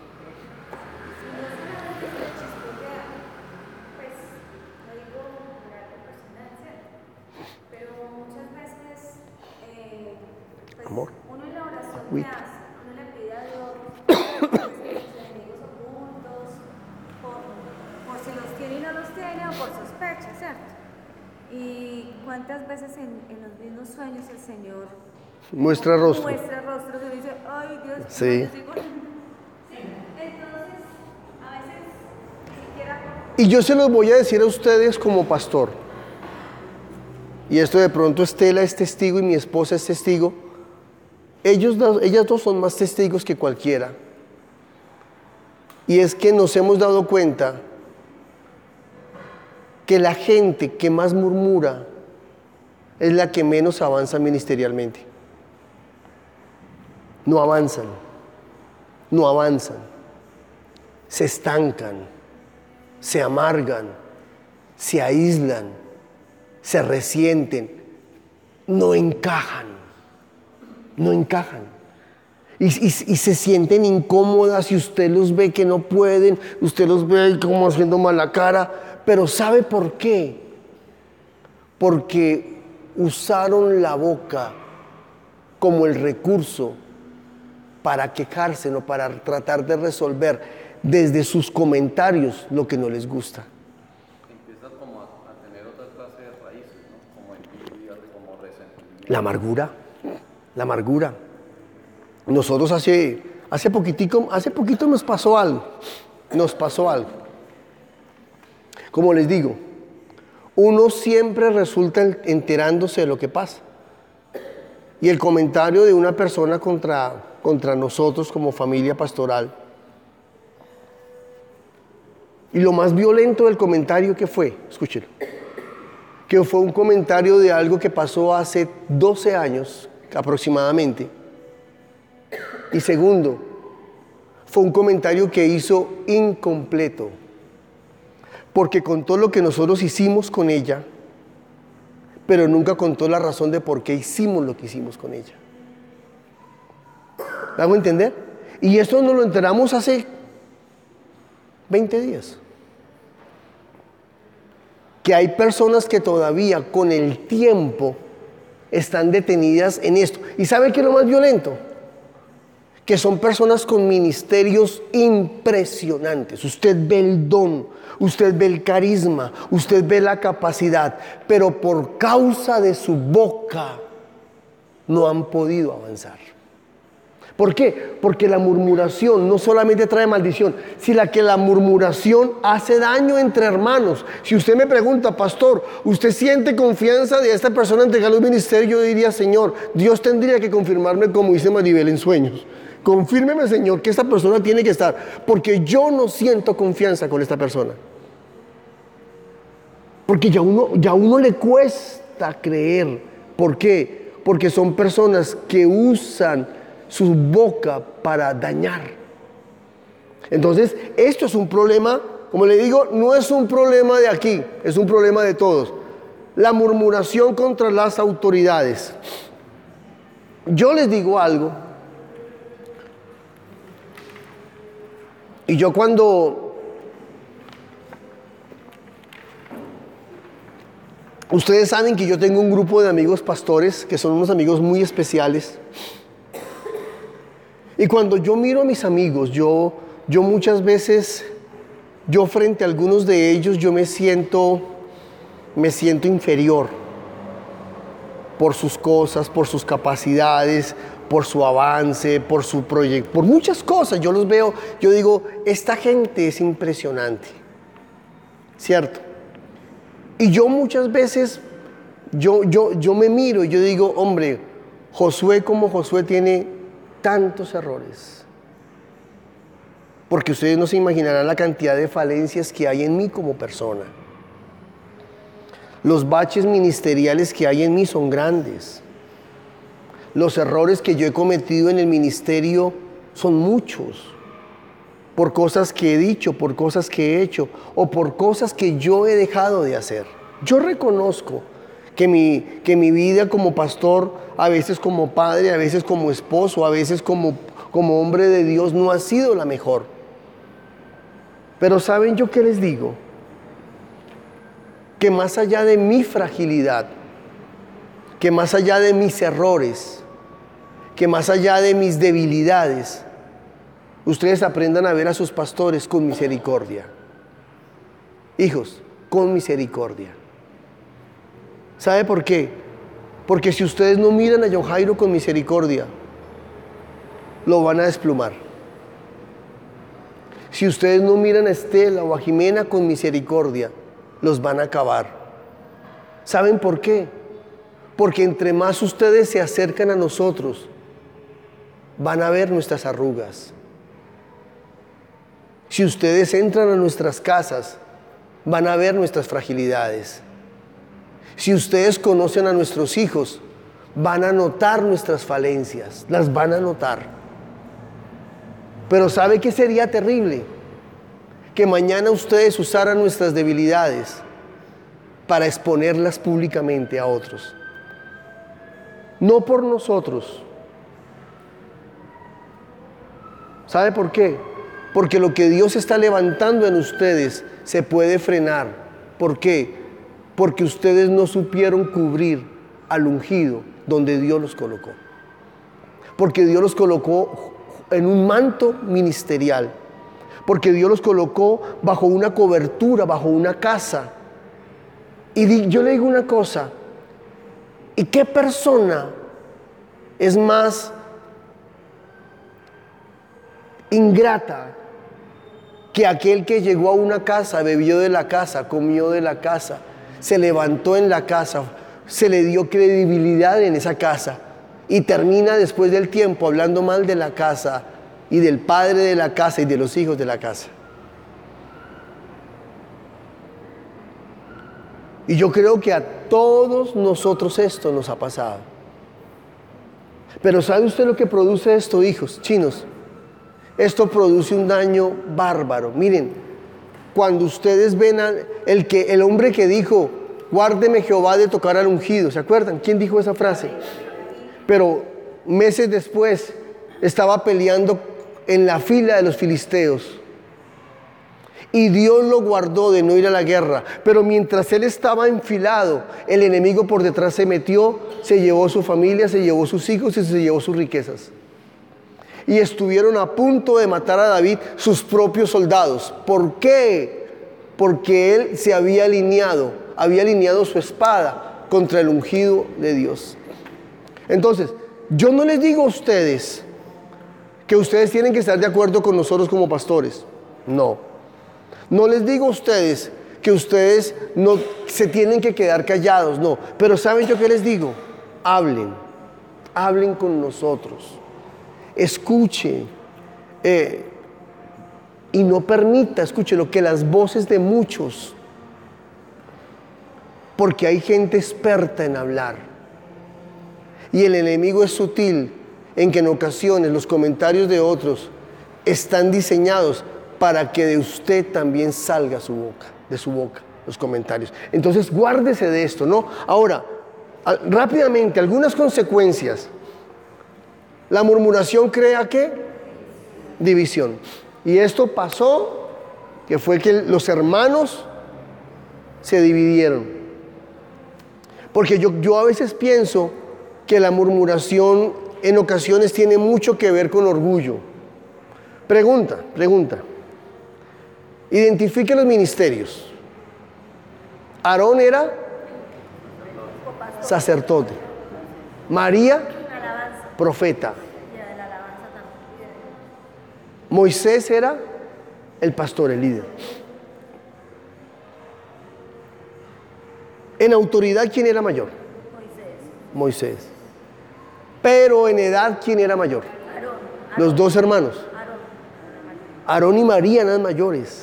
Amor. Uno en la oración que Agüita. hace, uno le pide a Dios por los enemigos ocultos, por si los tiene y no los tiene, o por sospecha, ¿cierto? Y cuántas veces en los mismos sueños el Señor Muestra rostro. muestra rostro y dice: ay Dios, Sí. yo sigo. Sí. Entonces, a veces ni siquiera. Y yo se los voy a decir a ustedes como pastor. Y esto de pronto Estela es testigo y mi esposa es testigo. Ellas dos son más testigos que cualquiera. Y es que nos hemos dado cuenta que la gente que más murmura es la que menos avanza ministerialmente. No avanzan. No avanzan. se estancan, se amargan, se aíslan, se resienten, no encajan. Y se sienten incómodas y usted los ve que no pueden, usted los ve ahí como haciendo mala cara, pero ¿sabe por qué? Porque usaron la boca como el recurso para quejarse, no para tratar de resolver desde sus comentarios lo que no les gusta. Empiezan como a tener otra clase de raíces, ¿no? Como envidia, como resentimiento. La amargura. Nosotros hace poquito nos pasó algo. Como les digo, uno siempre resulta enterándose de lo que pasa. Y el comentario de una persona contra nosotros como familia pastoral. Y lo más violento del comentario que fue, escúchelo, que fue un comentario de algo que pasó hace 12 años aproximadamente. Y segundo, fue un comentario que hizo incompleto, porque contó lo que nosotros hicimos con ella, pero nunca contó la razón de por qué hicimos lo que hicimos con ella. ¿Me hago entender? Y esto nos lo enteramos hace 20 días. Que hay personas que todavía con el tiempo están detenidas en esto. ¿Y sabe qué es lo más violento? Que son personas con ministerios impresionantes. Usted ve el don, usted ve el carisma, usted ve la capacidad, pero por causa de su boca no han podido avanzar. ¿Por qué? Porque la murmuración no solamente trae maldición, sino que la murmuración hace daño entre hermanos. Si usted me pregunta, pastor, ¿usted siente confianza de esta persona entregarle un ministerio? Yo diría, Señor, Dios tendría que confirmarme como dice Maribel en sueños. Confírmeme, Señor, que esta persona tiene que estar, porque yo no siento confianza con esta persona. Porque ya a uno le cuesta creer. ¿Por qué? Porque son personas que usan su boca para dañar. Entonces, esto es un problema, como le digo, no es un problema de aquí, es un problema de todos. La murmuración contra las autoridades. Yo les digo algo, y yo cuando ustedes saben que yo tengo un grupo de amigos pastores que son unos amigos muy especiales. Y cuando yo miro a mis amigos, yo muchas veces, yo frente a algunos de ellos, yo me siento inferior por sus cosas, por sus capacidades, por su avance, por su proyecto, por muchas cosas. Yo los veo, yo digo, esta gente es impresionante, ¿cierto? Y yo muchas veces, yo me miro y yo digo, hombre, Josué como Josué tiene tantos errores, porque ustedes no se imaginarán la cantidad de falencias que hay en mí como persona. Los baches ministeriales que hay en mí son grandes. Los errores que yo he cometido en el ministerio son muchos, por cosas que he dicho, por cosas que he hecho o por cosas que yo he dejado de hacer. Yo reconozco que mi vida como pastor, a veces como padre, a veces como esposo, a veces como hombre de Dios, no ha sido la mejor. Pero ¿saben yo qué les digo? Que más allá de mi fragilidad, que más allá de mis errores, que más allá de mis debilidades, ustedes aprendan a ver a sus pastores con misericordia. Hijos, con misericordia. ¿Sabe por qué? Porque si ustedes no miran a John Jairo con misericordia, lo van a desplumar. Si ustedes no miran a Estela o a Jimena con misericordia, los van a acabar. ¿Saben por qué? Porque entre más ustedes se acercan a nosotros, van a ver nuestras arrugas. Si ustedes entran a nuestras casas, van a ver nuestras fragilidades. Si ustedes conocen a nuestros hijos, van a notar nuestras falencias, las van a notar. Pero ¿sabe qué sería terrible? que mañana ustedes usaran nuestras debilidades para exponerlas públicamente a otros. No por nosotros. ¿Sabe por qué? Porque lo que Dios está levantando en ustedes se puede frenar. ¿Por qué? Porque ustedes no supieron cubrir al ungido donde Dios los colocó. Porque Dios los colocó en un manto ministerial. Porque Dios los colocó bajo una cobertura, bajo una casa. Y yo le digo una cosa, ¿y qué persona es más ingrata que aquel que llegó a una casa, bebió de la casa, comió de la casa, se levantó en la casa, se le dio credibilidad en esa casa y termina después del tiempo hablando mal de la casa y del padre de la casa y de los hijos de la casa? Y yo creo que a todos nosotros esto nos ha pasado. Pero ¿sabe usted lo que produce esto, hijos chinos? Esto produce un daño bárbaro. Miren, cuando ustedes ven el hombre que dijo, guárdeme Jehová de tocar al ungido, ¿se acuerdan? ¿Quién dijo esa frase? Pero meses después estaba peleando en la fila de los filisteos. Y Dios lo guardó de no ir a la guerra. Pero mientras él estaba enfilado, el enemigo por detrás se metió, se llevó su familia, se llevó sus hijos y se llevó sus riquezas. Y estuvieron a punto de matar a David sus propios soldados. ¿Por qué? Porque él se había alineado su espada contra el ungido de Dios. Entonces, yo no les digo a ustedes que ustedes tienen que estar de acuerdo con nosotros como pastores. No. No les digo a ustedes que ustedes no se tienen que quedar callados, no. Pero ¿saben yo qué les digo? Hablen con nosotros. Escuche y no permita, escuche lo que las voces de muchos, porque hay gente experta en hablar. Y el enemigo es sutil en que en ocasiones los comentarios de otros están diseñados para que de usted también salga de su boca los comentarios. Entonces guárdese de esto, ¿no? Ahora, rápidamente, algunas consecuencias. La murmuración crea ¿qué? División. Y esto pasó, que fue que los hermanos se dividieron. Porque yo a veces pienso que la murmuración en ocasiones tiene mucho que ver con orgullo. Pregunta. Identifique los ministerios. Aarón era sacerdote. María, profeta. Moisés era el pastor, el líder. En autoridad, ¿quién era mayor? Moisés. Pero en edad, ¿quién era mayor? Los dos hermanos. Aarón y María eran mayores.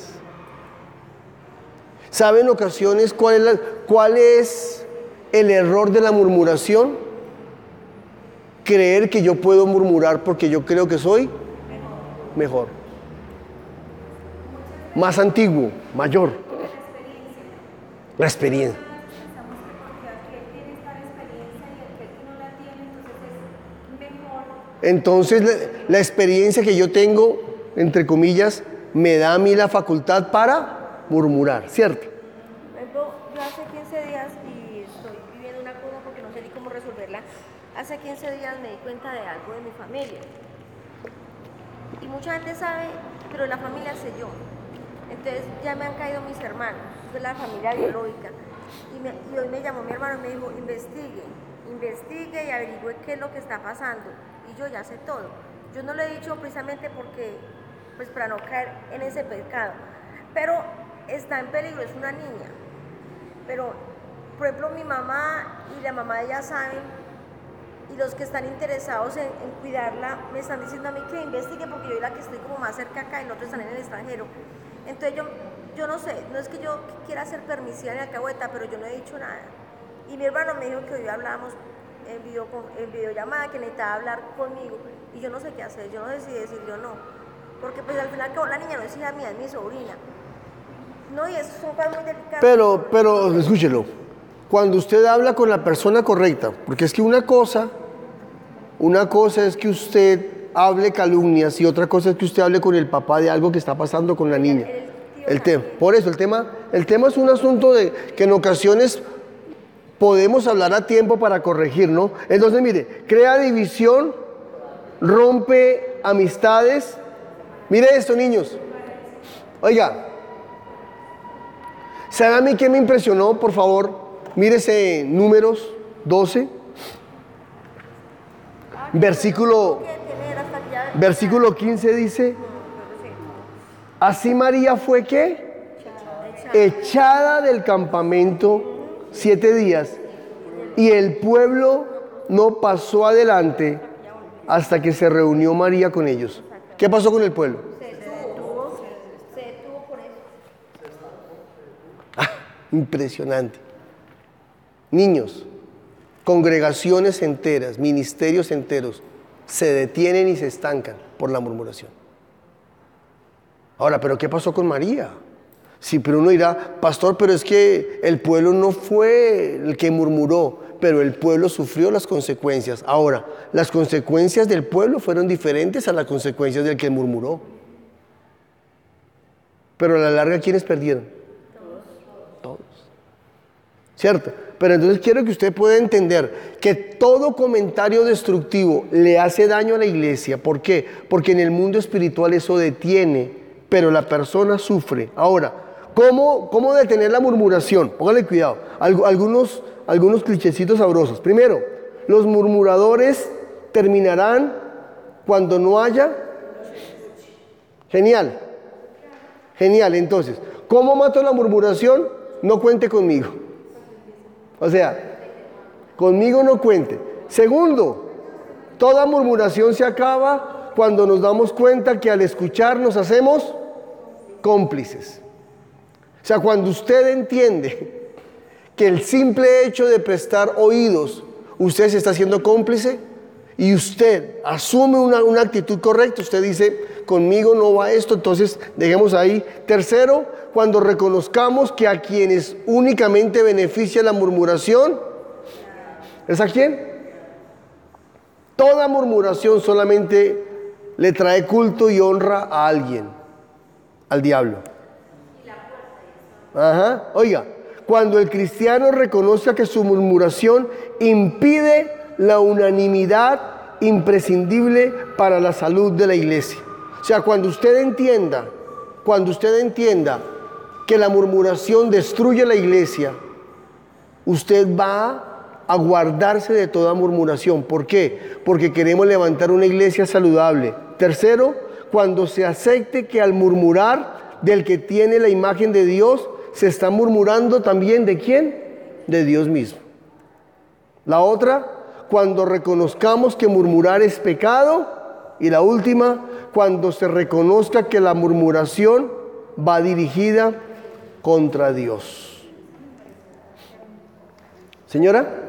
¿Saben en ocasiones cuál es el error de la murmuración? Creer que yo puedo murmurar porque yo creo que soy mejor, más antiguo, mayor. La experiencia. Entonces la experiencia que yo tengo, entre comillas, me da a mí la facultad para murmurar, ¿cierto? Yo hace 15 días, y estoy viviendo una cosa porque no sé ni cómo resolverla, hace 15 días me di cuenta de algo de mi familia. Y mucha gente sabe, pero la familia sé yo. Entonces ya me han caído mis hermanos, de la familia biológica. Y hoy me llamó mi hermano y me dijo, investigue y averigüe qué es lo que está pasando. Y yo ya sé todo. Yo no lo he dicho precisamente porque, pues para no caer en ese pecado. Pero está en peligro, es una niña. Pero, por ejemplo, mi mamá y la mamá de ella saben, y los que están interesados en cuidarla me están diciendo a mí que investigue porque yo soy la que estoy como más cerca acá y los otros están en el extranjero. Entonces yo no sé, no es que yo quiera ser permisiva ni alcahueta, pero yo no he dicho nada. Y mi hermano me dijo que hoy hablábamos en videollamada, que necesitaba hablar conmigo, y yo no sé qué hacer, yo no sé si decirle o no, porque pues al final la niña no es hija mía, es mi sobrina. No, y eso son cosas muy delicadas. Pero escúchelo, cuando usted habla con la persona correcta, porque es que una cosa es que usted hable calumnias y otra cosa es que usted hable con el papá de algo que está pasando con la niña. Por eso, el tema es un asunto de que en ocasiones podemos hablar a tiempo para corregir, ¿no? Entonces, mire, crea división, rompe amistades. Mire esto, niños. Oiga, ¿sabe a mí qué me impresionó? Por favor, mírese Números 12, versículo 15 dice, así María fue, ¿qué? Echada del campamento 7 días, y el pueblo no pasó adelante hasta que se reunió María con ellos. ¿Qué pasó con el pueblo? Se detuvo por eso. Impresionante. Niños, congregaciones enteras, ministerios enteros, se detienen y se estancan por la murmuración. Ahora, ¿pero qué pasó con María? Sí, pero uno dirá, pastor, pero es que el pueblo no fue el que murmuró, pero el pueblo sufrió las consecuencias. Ahora, las consecuencias del pueblo fueron diferentes a las consecuencias del que murmuró. Pero a la larga, ¿quiénes perdieron? Todos. ¿Cierto? Pero entonces quiero que usted pueda entender que todo comentario destructivo le hace daño a la iglesia. ¿Por qué? Porque en el mundo espiritual eso detiene, pero la persona sufre. Ahora, ¿cómo detener la murmuración? Póngale cuidado. Algunos clichecitos sabrosos. Primero, los murmuradores terminarán cuando no haya. Genial. Entonces, ¿cómo mato la murmuración? No cuente conmigo. O sea, conmigo no cuente. Segundo, toda murmuración se acaba cuando nos damos cuenta que al escuchar nos hacemos cómplices. O sea, cuando usted entiende que el simple hecho de prestar oídos, usted se está haciendo cómplice y usted asume una actitud correcta, usted dice, conmigo no va esto, entonces dejemos ahí. Tercero, cuando reconozcamos que a quienes únicamente beneficia la murmuración, ¿es a quién? Toda murmuración solamente le trae culto y honra a alguien, al diablo. Ajá, oiga, cuando el cristiano reconozca que su murmuración impide la unanimidad imprescindible para la salud de la iglesia. O sea, cuando usted entienda que la murmuración destruye la iglesia, usted va a guardarse de toda murmuración. ¿Por qué? Porque queremos levantar una iglesia saludable. Tercero, cuando se acepte que al murmurar del que tiene la imagen de Dios, se está murmurando también ¿de quién? De Dios mismo. La otra, cuando reconozcamos que murmurar es pecado. Y la última, cuando se reconozca que la murmuración va dirigida contra Dios. Señora.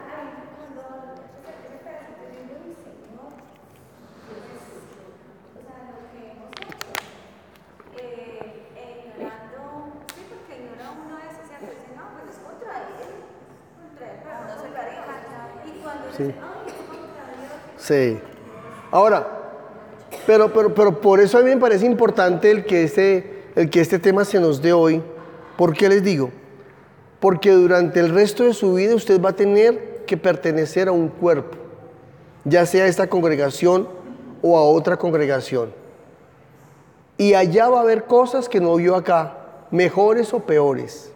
Sí. Ahora, pero por eso a mí me parece importante el que este tema se nos dé hoy. ¿Por qué les digo? Porque durante el resto de su vida usted va a tener que pertenecer a un cuerpo, ya sea a esta congregación o a otra congregación. Y allá va a haber cosas que no vio acá, mejores o peores.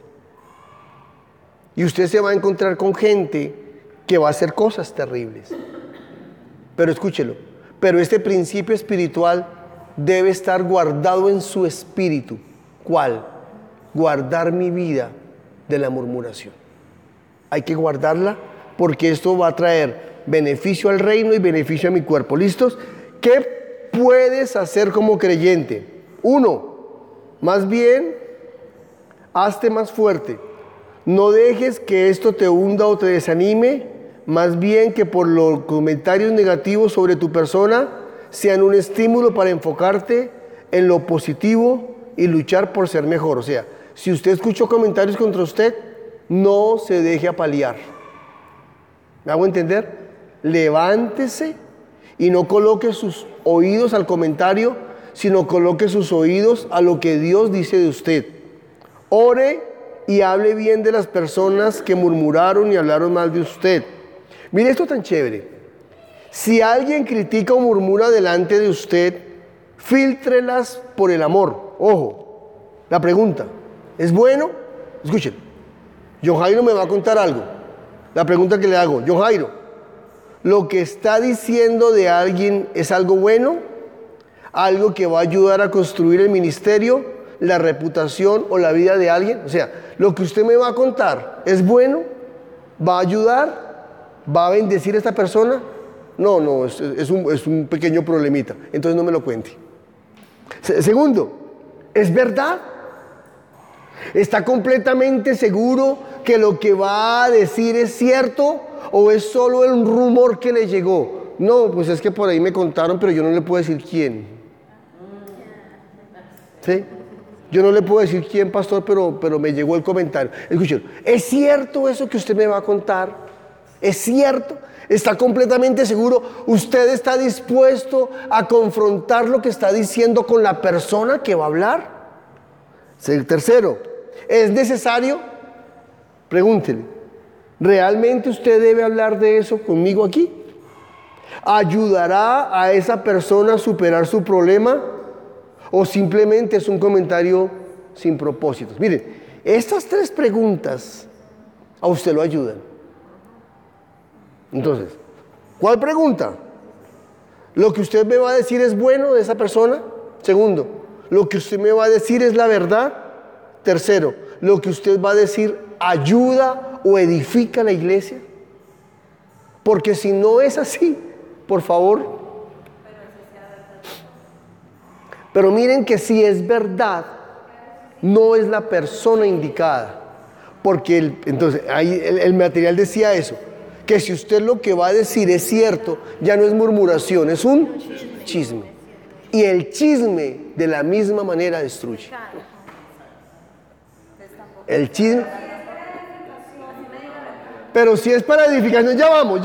Y usted se va a encontrar con gente que va a hacer cosas terribles. Pero escúchelo, pero este principio espiritual debe estar guardado en su espíritu. ¿Cuál? Guardar mi vida de la murmuración. Hay que guardarla porque esto va a traer beneficio al reino y beneficio a mi cuerpo. ¿Listos? ¿Qué puedes hacer como creyente? 1, más bien, hazte más fuerte. No dejes que esto te hunda o te desanime. Más bien que por los comentarios negativos sobre tu persona sean un estímulo para enfocarte en lo positivo y luchar por ser mejor. O sea, Si usted escuchó comentarios contra usted, no se deje apalear. ¿Me hago entender? Levántese y no coloque sus oídos al comentario, sino coloque sus oídos a lo que Dios dice de usted. Ore y hable bien de las personas que murmuraron y hablaron mal de usted. Mire esto tan chévere. Si alguien critica o murmura delante de usted, fíltrelas por el amor. Ojo, la pregunta, ¿es bueno? Escuchen, John Jairo me va a contar algo. La pregunta que le hago, John Jairo, ¿lo que está diciendo de alguien es algo bueno? ¿Algo que va a ayudar a construir el ministerio, la reputación o la vida de alguien? O sea, ¿lo que usted me va a contar es bueno? ¿Va a ayudar? ¿Va a bendecir a esta persona? No, es un pequeño problemita. Entonces no me lo cuente. Segundo, ¿es verdad? ¿Está completamente seguro que lo que va a decir es cierto o es solo un rumor que le llegó? No, pues es que por ahí me contaron, pero yo no le puedo decir quién. ¿Sí? Yo no le puedo decir quién, pastor, pero me llegó el comentario. Escuchen, ¿es cierto eso que usted me va a contar? ¿Es cierto? ¿Está completamente seguro? ¿Usted está dispuesto a confrontar lo que está diciendo con la persona que va a hablar? Tercero, ¿es necesario? Pregúntele, ¿realmente usted debe hablar de eso conmigo aquí? ¿Ayudará a esa persona a superar su problema? ¿O simplemente es un comentario sin propósitos? Miren, estas tres preguntas a usted lo ayudan. Entonces, ¿cuál pregunta? ¿Lo que usted me va a decir es bueno de esa persona? Segundo, ¿lo que usted me va a decir es la verdad? Tercero, ¿lo que usted va a decir ayuda o edifica la iglesia? Porque si no es así, por favor. Pero miren que si es verdad, no es la persona indicada. Porque entonces ahí el material decía eso, que si usted lo que va a decir es cierto, ya no es murmuración, es un chisme. Y el chisme de la misma manera destruye. El chisme. Pero si es para edificación, ya vamos.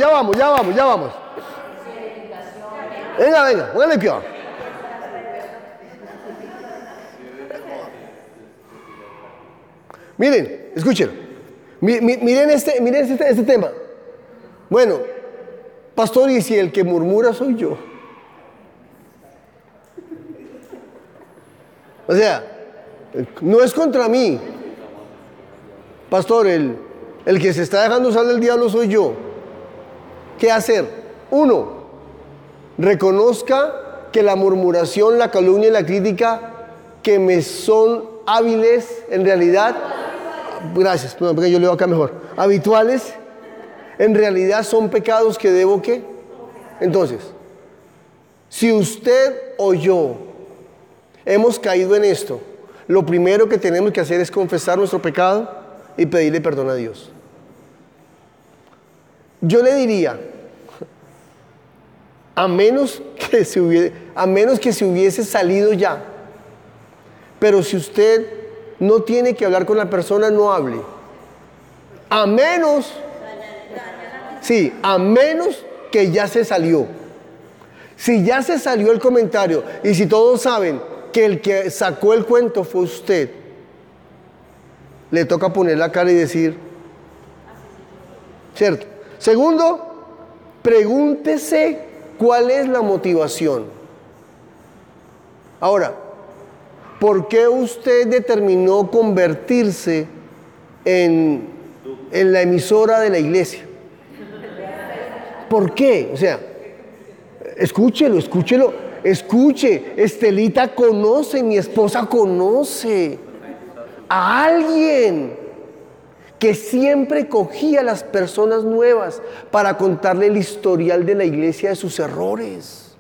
Venga, póngale cuidado. Miren, escuchen. Miren este tema. Bueno, pastor, y si el que murmura soy yo. O sea, no es contra mí. Pastor, el que se está dejando usar del diablo soy yo. ¿Qué hacer? Uno, reconozca que la murmuración, la calumnia y la crítica que me son hábiles, en realidad, gracias, porque yo leo acá mejor, habituales, en realidad son pecados que debo ¿qué? Entonces, si usted o yo hemos caído en esto, lo primero que tenemos que hacer es confesar nuestro pecado y pedirle perdón a Dios. Yo le diría, a menos que se hubiese salido ya, pero si usted no tiene que hablar con la persona, no hable. A menos que ya se salió. Si ya se salió el comentario y si todos saben que el que sacó el cuento fue usted, le toca poner la cara y decir, ¿cierto? Segundo, pregúntese cuál es la motivación. Ahora, ¿por qué usted determinó convertirse en la emisora de la iglesia? ¿Por qué? O sea, escúchelo. Escuche, Estelita conoce, mi esposa conoce a alguien que siempre cogía a las personas nuevas para contarle el historial de la iglesia de sus errores.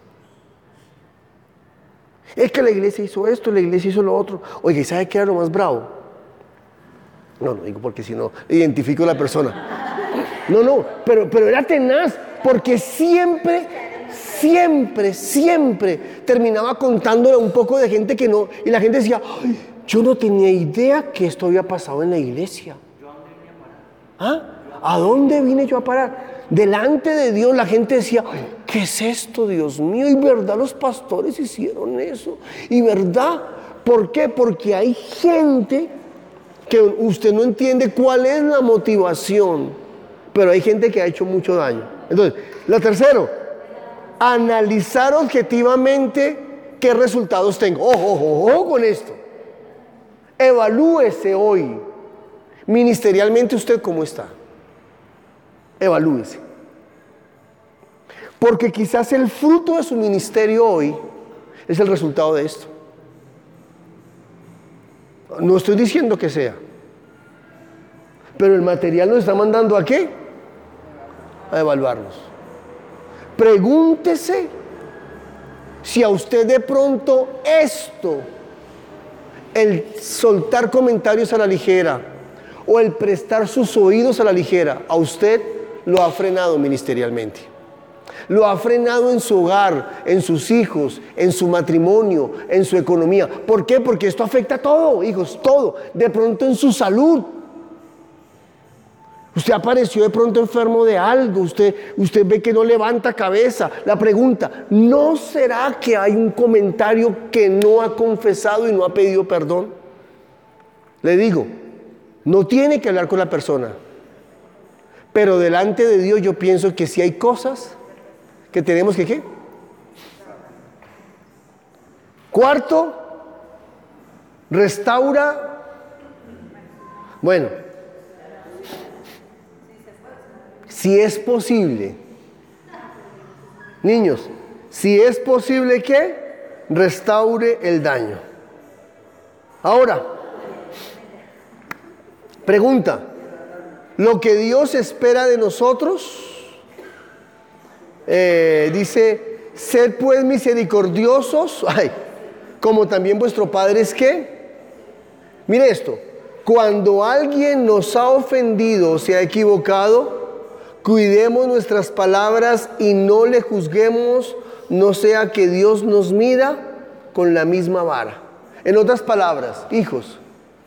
Es que la iglesia hizo esto, la iglesia hizo lo otro. Oiga, ¿y sabe qué era lo más bravo? No digo porque si no identifico a la persona. Pero era tenaz, porque siempre terminaba contándole a un poco de gente que no, y la gente decía, ay, yo no tenía idea que esto había pasado en la iglesia. ¿Ah? ¿A dónde vine yo a parar? Delante de Dios la gente decía, ¿qué es esto, Dios mío? Y verdad los pastores hicieron eso. Y verdad, ¿por qué? Porque hay gente que usted no entiende cuál es la motivación, pero hay gente que ha hecho mucho daño. Entonces, lo tercero, analizar objetivamente qué resultados tengo. Ojo con esto. Evalúese hoy, ministerialmente, usted cómo está. Evalúese. Porque quizás el fruto de su ministerio hoy es el resultado de esto. No estoy diciendo que sea, pero el material nos está mandando ¿a qué? A evaluarnos. Pregúntese si a usted de pronto esto, el soltar comentarios a la ligera o el prestar sus oídos a la ligera, a usted lo ha frenado ministerialmente. Lo ha frenado en su hogar, en sus hijos, en su matrimonio, en su economía. ¿Por qué? Porque esto afecta a todo, hijos, todo. De pronto en su salud. Usted apareció de pronto enfermo de algo, usted ve que no levanta cabeza. La pregunta, ¿no será que hay un comentario que no ha confesado y no ha pedido perdón? Le digo, no tiene que hablar con la persona, pero delante de Dios yo pienso que si hay cosas que tenemos que ¿qué? Cuarto, restaura. Bueno, si es posible, niños, si es posible que restaure el daño. Ahora, pregunta, ¿lo que Dios espera de nosotros? Dice, sed pues misericordiosos, como también vuestro Padre es ¿qué? Mire esto, cuando alguien nos ha ofendido o se ha equivocado, cuidemos nuestras palabras y no le juzguemos, no sea que Dios nos mida con la misma vara. En otras palabras, hijos,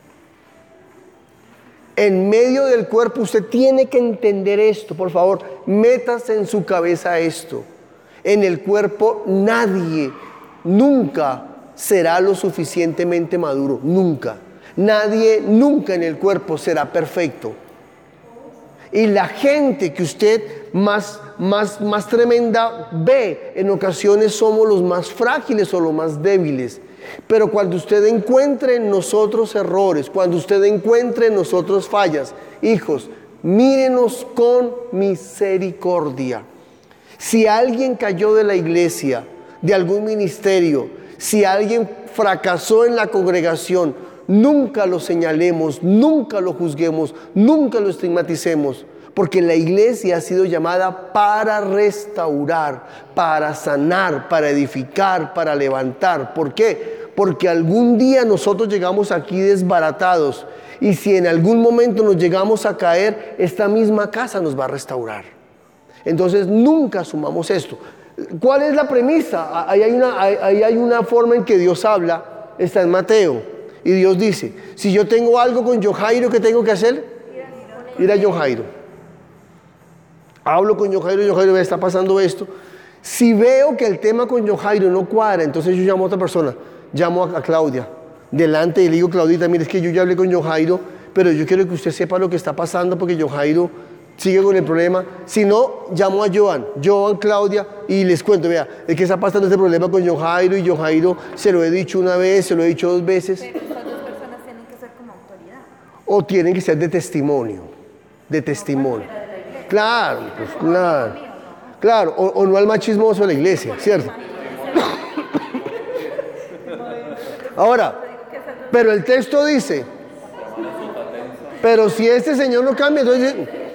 en medio del cuerpo usted tiene que entender esto, por favor, métase en su cabeza esto. En el cuerpo nadie, nunca será lo suficientemente maduro, nunca. Nadie, nunca en el cuerpo será perfecto. Y la gente que usted más tremenda ve, en ocasiones somos los más frágiles o los más débiles. Pero cuando usted encuentre en nosotros errores, cuando usted encuentre en nosotros fallas, hijos, mírenos con misericordia. Si alguien cayó de la iglesia, de algún ministerio, si alguien fracasó en la congregación, nunca lo señalemos, nunca lo juzguemos, nunca lo estigmaticemos, porque la iglesia ha sido llamada para restaurar, para sanar, para edificar, para levantar. ¿Por qué? Porque algún día nosotros llegamos aquí desbaratados y si en algún momento nos llegamos a caer, esta misma casa nos va a restaurar. Entonces nunca asumamos esto. ¿Cuál es la premisa? Ahí hay una forma en que Dios habla, está en Mateo. Y Dios dice, si yo tengo algo con Yojairo, ¿qué tengo que hacer? Ir a Yojairo. Hablo con Yojairo, Yojairo me está pasando esto. Si veo que el tema con Yojairo no cuadra, entonces yo llamo a otra persona. Llamo a Claudia delante y le digo, Claudita, mire, es que yo ya hablé con Yojairo, pero yo quiero que usted sepa lo que está pasando porque Yojairo sigue con el problema. Si no, llamo a Joan, Claudia, y les cuento, vea, es que está pasando este problema con Yojairo y Yojairo se lo he dicho una vez, se lo he dicho 2 veces. Pero esas 2 personas tienen que ser como autoridad. O tienen que ser de testimonio, Claro, pues claro. Claro, o no al más chismoso de la iglesia, ¿cierto? Ahora, pero el texto dice, pero si este señor no cambia, entonces...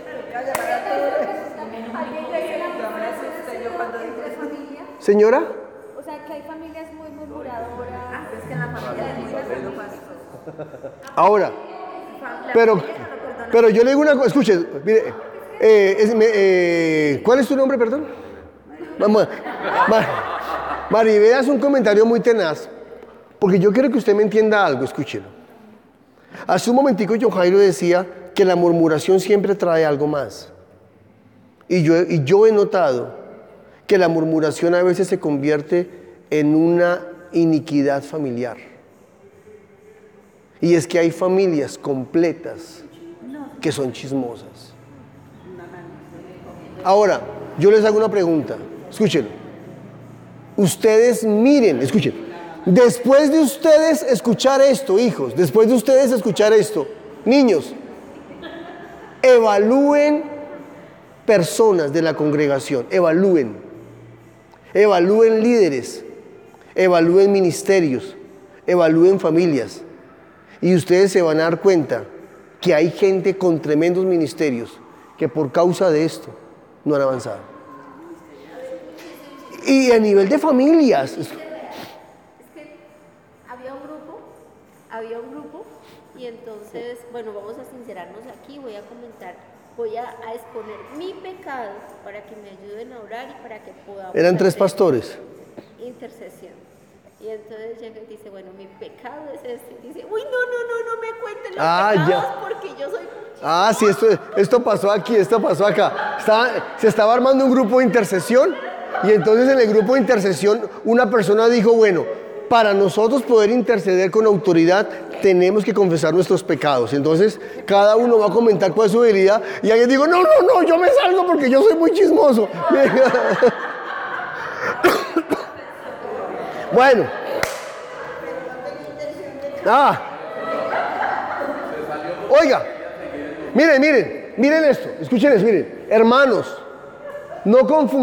¿Señora? O sea, que hay familias muy murmuradoras. Es que en la familia de Ahora, pero yo le digo una cosa, escuche, mire, ¿cuál es tu nombre, perdón? Maribel hace un comentario muy tenaz, porque yo quiero que usted me entienda algo, escúchelo. Hace un momentico John Jairo decía que la murmuración siempre trae algo más. Y yo he notado que la murmuración a veces se convierte en una iniquidad familiar. Y es que hay familias completas que son chismosas. Ahora, yo les hago una pregunta, escúchenlo. Ustedes miren, escuchen. Después de ustedes escuchar esto, hijos, después de ustedes escuchar esto, niños, evalúen personas de la congregación, evalúen líderes, evalúen ministerios, evalúen familias, y ustedes se van a dar cuenta que hay gente con tremendos ministerios que por causa de esto no han avanzado. Y a nivel de familias. Es que había un grupo y entonces, bueno, vamos a sincerarnos aquí, voy a exponer mi pecado para que me ayuden a orar y para que podamos... Eran 3 pastores. Intercesión. Y entonces llega y dice, bueno, mi pecado es este. Y dice, uy, no me cuenten los pecados porque yo soy... Sí, esto pasó aquí, esto pasó acá. Se estaba armando un grupo de intercesión y entonces en el grupo de intercesión una persona dijo, bueno, para nosotros poder interceder con autoridad tenemos que confesar nuestros pecados. Entonces cada uno va a comentar cuál es su debilidad y alguien dijo, no, yo me salgo porque yo soy muy chismoso. Bueno. Oiga, miren esto, escuchen esto, miren, hermanos, no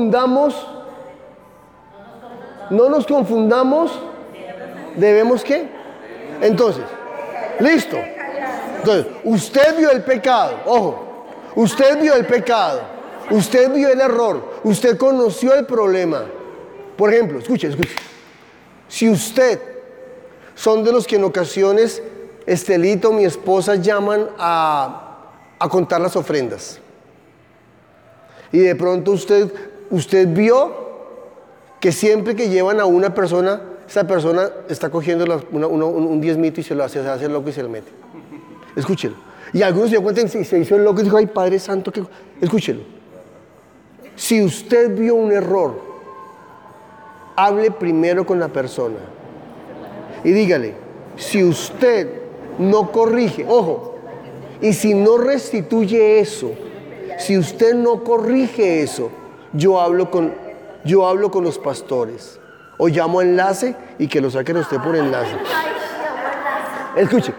nos confundamos, ¿debemos qué? Entonces, listo. Entonces, usted vio el pecado, ojo, usted vio el pecado, usted vio el error, usted conoció el problema. Por ejemplo, escuche. Si usted son de los que en ocasiones Estelita o mi esposa llaman a contar las ofrendas y de pronto usted vio que siempre que llevan a una persona, esa persona está cogiendo un diezmito y se hace loco y se lo mete. Escúchelo. Y algunos se dio cuenta y se hizo el loco y dijo, ay Padre Santo, escúchelo. Si usted vio un error, hable primero con la persona y dígale, si usted no corrige, ojo, y si no restituye eso, si usted no corrige eso, yo hablo con los pastores o llamo a enlace y que lo saquen a usted por enlace. Escuche.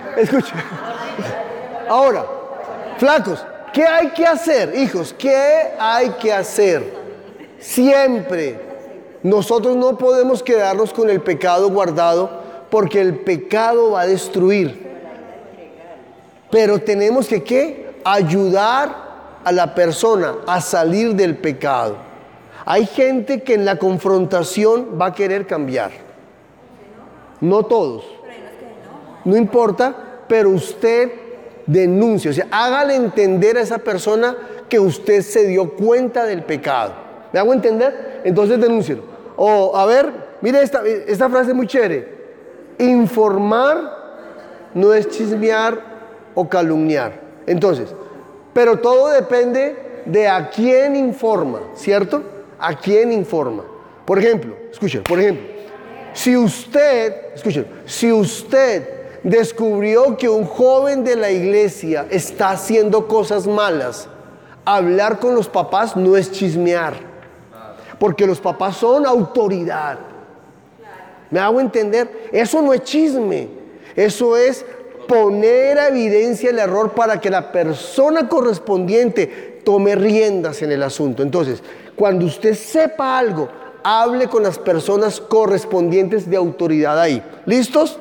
Ahora, flacos, ¿qué hay que hacer, hijos? ¿Qué hay que hacer? Siempre. Nosotros no podemos quedarnos con el pecado guardado porque el pecado va a destruir. Pero tenemos que ¿qué? Ayudar a la persona a salir del pecado. Hay gente que en la confrontación va a querer cambiar. No todos. No importa, pero usted denuncie. O sea, hágale entender a esa persona que usted se dio cuenta del pecado. ¿Me hago entender? Entonces denúncielo. O, a ver, mire esta frase muy chévere. Informar no es chismear o calumniar. Entonces, pero todo depende de a quién informa, ¿cierto? A quién informa. Por ejemplo, si usted descubrió que un joven de la iglesia está haciendo cosas malas, hablar con los papás no es chismear, porque los papás son autoridad. ¿Me hago entender? Eso no es chisme, eso es poner a evidencia el error para que la persona correspondiente tome riendas en el asunto. Entonces, cuando usted sepa algo, hable con las personas correspondientes de autoridad ahí. ¿Listos?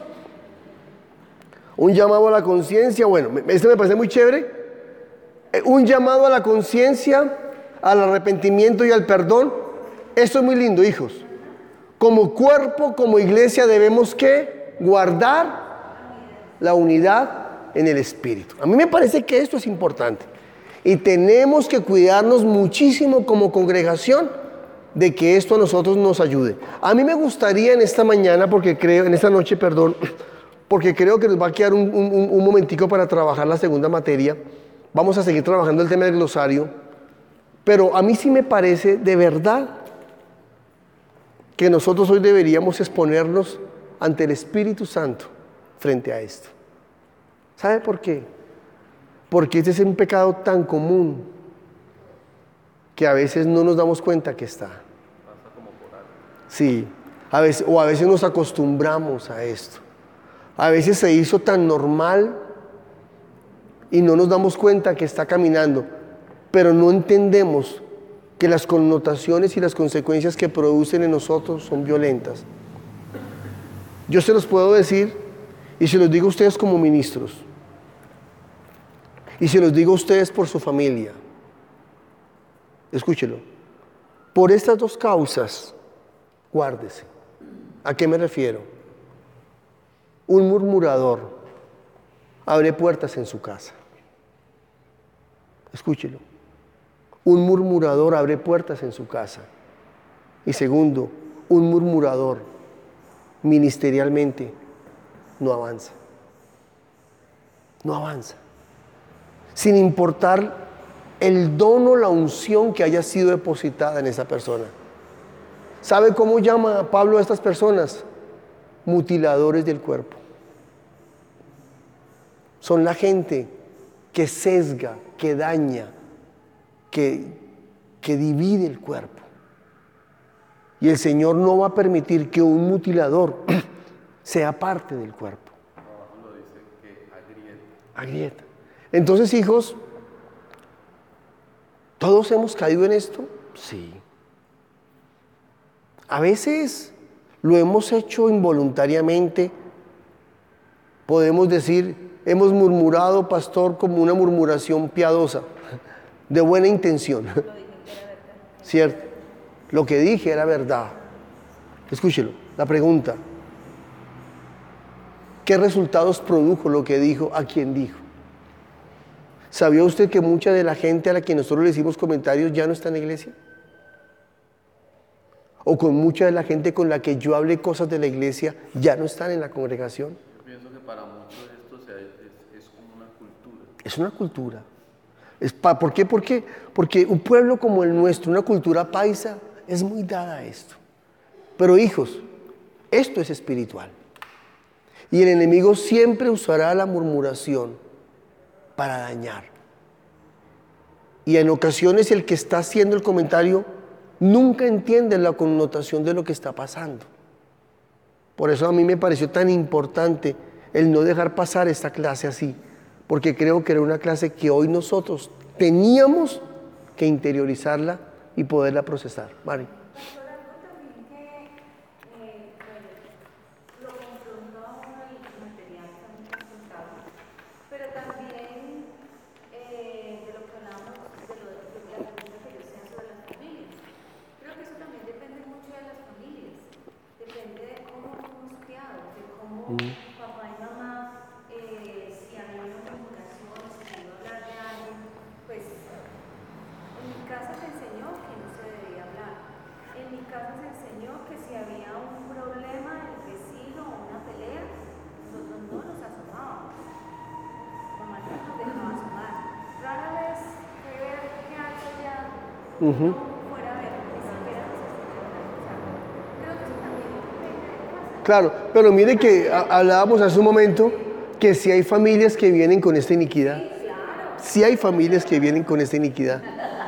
Un llamado a la conciencia, bueno, este me parece muy chévere. Un llamado a la conciencia, al arrepentimiento y al perdón. Esto es muy lindo, hijos. Como cuerpo, como iglesia, debemos ¿qué? Guardar la unidad en el espíritu. A mí me parece que esto es importante. Y tenemos que cuidarnos muchísimo como congregación de que esto a nosotros nos ayude. A mí me gustaría en esta mañana, en esta noche, perdón, porque creo que nos va a quedar un momentico para trabajar la segunda materia. Vamos a seguir trabajando el tema del glosario, pero a mí sí me parece de verdad que nosotros hoy deberíamos exponernos ante el Espíritu Santo frente a esto. ¿Sabe por qué? Porque este es un pecado tan común que a veces no nos damos cuenta que está. Pasa como por algo. Sí, a veces nos acostumbramos a esto. A veces se hizo tan normal y no nos damos cuenta que está caminando, pero no entendemos que las connotaciones y las consecuencias que producen en nosotros son violentas. Yo se los puedo decir y se los digo a ustedes como ministros y se los digo a ustedes por su familia. Escúchelo. Por estas dos causas, guárdese. ¿A qué me refiero? Un murmurador abre puertas en su casa. Escúchelo. Un murmurador abre puertas en su casa. Y segundo, un murmurador ministerialmente no avanza. No avanza. Sin importar el don o la unción que haya sido depositada en esa persona. ¿Sabe cómo llama Pablo a estas personas? Mutiladores del cuerpo. Son la gente que sesga, que daña, que divide el cuerpo. Y el Señor no va a permitir que un mutilador sea parte del cuerpo. Abajo lo dice que Agrieta. Entonces, hijos, ¿todos hemos caído en esto? Sí. A veces lo hemos hecho involuntariamente. Podemos decir, hemos murmurado, pastor, como una murmuración piadosa, de buena intención. ¿Cierto? Lo que dije era verdad. Escúchelo, la pregunta. ¿Qué resultados produjo lo que dijo a quien dijo? ¿Sabía usted que mucha de la gente a la que nosotros le hicimos comentarios ya no está en la iglesia? ¿O con mucha de la gente con la que yo hablé cosas de la iglesia ya no están en la congregación? Yo pienso que para muchos esto es como una cultura. Es una cultura. ¿Por qué? ¿Por qué? Porque un pueblo como el nuestro, una cultura paisa, es muy dada a esto. Pero hijos, esto es espiritual. Y el enemigo siempre usará la murmuración para dañar. Y en ocasiones el que está haciendo el comentario nunca entiende la connotación de lo que está pasando. Por eso a mí me pareció tan importante el no dejar pasar esta clase así, porque creo que era una clase que hoy nosotros teníamos que interiorizarla y poderla procesar. Mari. Pastor, algo también que lo confrontó a uno y material también confrontado, pero también de lo que hablábamos, de la pregunta que yo hacía sobre las familias. Creo que eso también depende mucho de las familias, depende de cómo fuimos criados, de cómo papá y mamá, si había una comunicación, si se iba a hablar de algo, pues en mi casa se enseñó que no se debía hablar. En mi casa se enseñó que si había un problema del vecino o una pelea, nosotros no nos asomábamos. Mamá no nos dejaba asomar. Rara vez fue ver que algo ya no fuera a ver, ni siquiera nos enseñaron a escuchar. Creo que eso también depende de casa. Claro, pero mire que hablábamos hace un momento que si hay familias que vienen con esta iniquidad. Sí hay familias que vienen con esta iniquidad.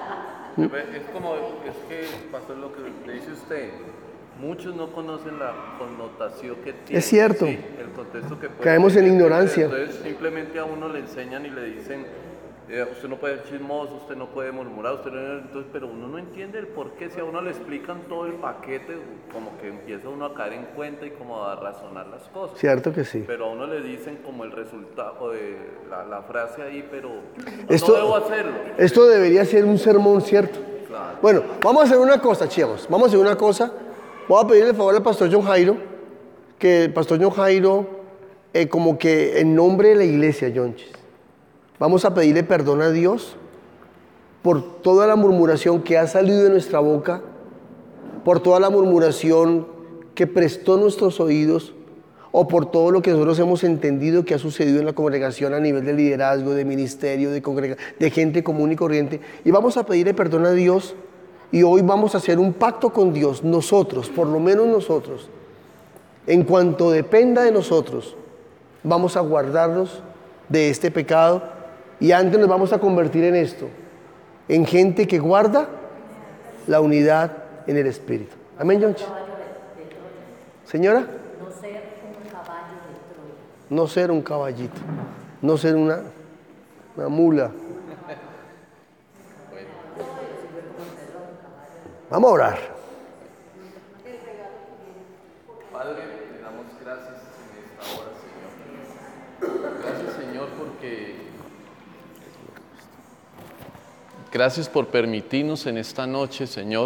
Es como, es que, pastor, lo que le dice usted, muchos no conocen la connotación que tiene. Es cierto. Sí, el contexto que puede Caemos en tener. ignorancia. Entonces simplemente a uno le enseñan y le dicen, usted no puede ser chismoso, usted no puede murmurar, usted no... Entonces, pero uno no entiende el por qué. Si a uno le explican todo el paquete, como que empieza uno a caer en cuenta y como a razonar las cosas. Cierto que sí. Pero a uno le dicen como el resultado de la frase ahí, pero Esto- no debo hacerlo. Esto debería ser un sermón, ¿cierto? Claro. Bueno, vamos a hacer una cosa, chicos. Vamos a hacer una cosa. Voy a pedirle el favor al pastor John Jairo, que el pastor John Jairo, como que en nombre de la iglesia, Jonchis, vamos a pedirle perdón a Dios por toda la murmuración que ha salido de nuestra boca por toda la murmuración que prestó nuestros oídos, o por todo lo que nosotros hemos entendido que ha sucedido en la congregación a nivel de liderazgo, de ministerio, de gente común y corriente. Y vamos a pedirle perdón a Dios, y hoy vamos a hacer un pacto con Dios, nosotros, por lo menos nosotros. En cuanto dependa de nosotros, vamos a guardarnos de este pecado, y antes nos vamos a convertir en esto, en gente que guarda la unidad en el Espíritu. Amén, Yonchi. Señora. No ser un caballito, no ser una mula. Vamos a orar. Padre, te damos gracias en esta hora, Señor. Gracias, Señor, gracias por permitirnos en esta noche, Señor,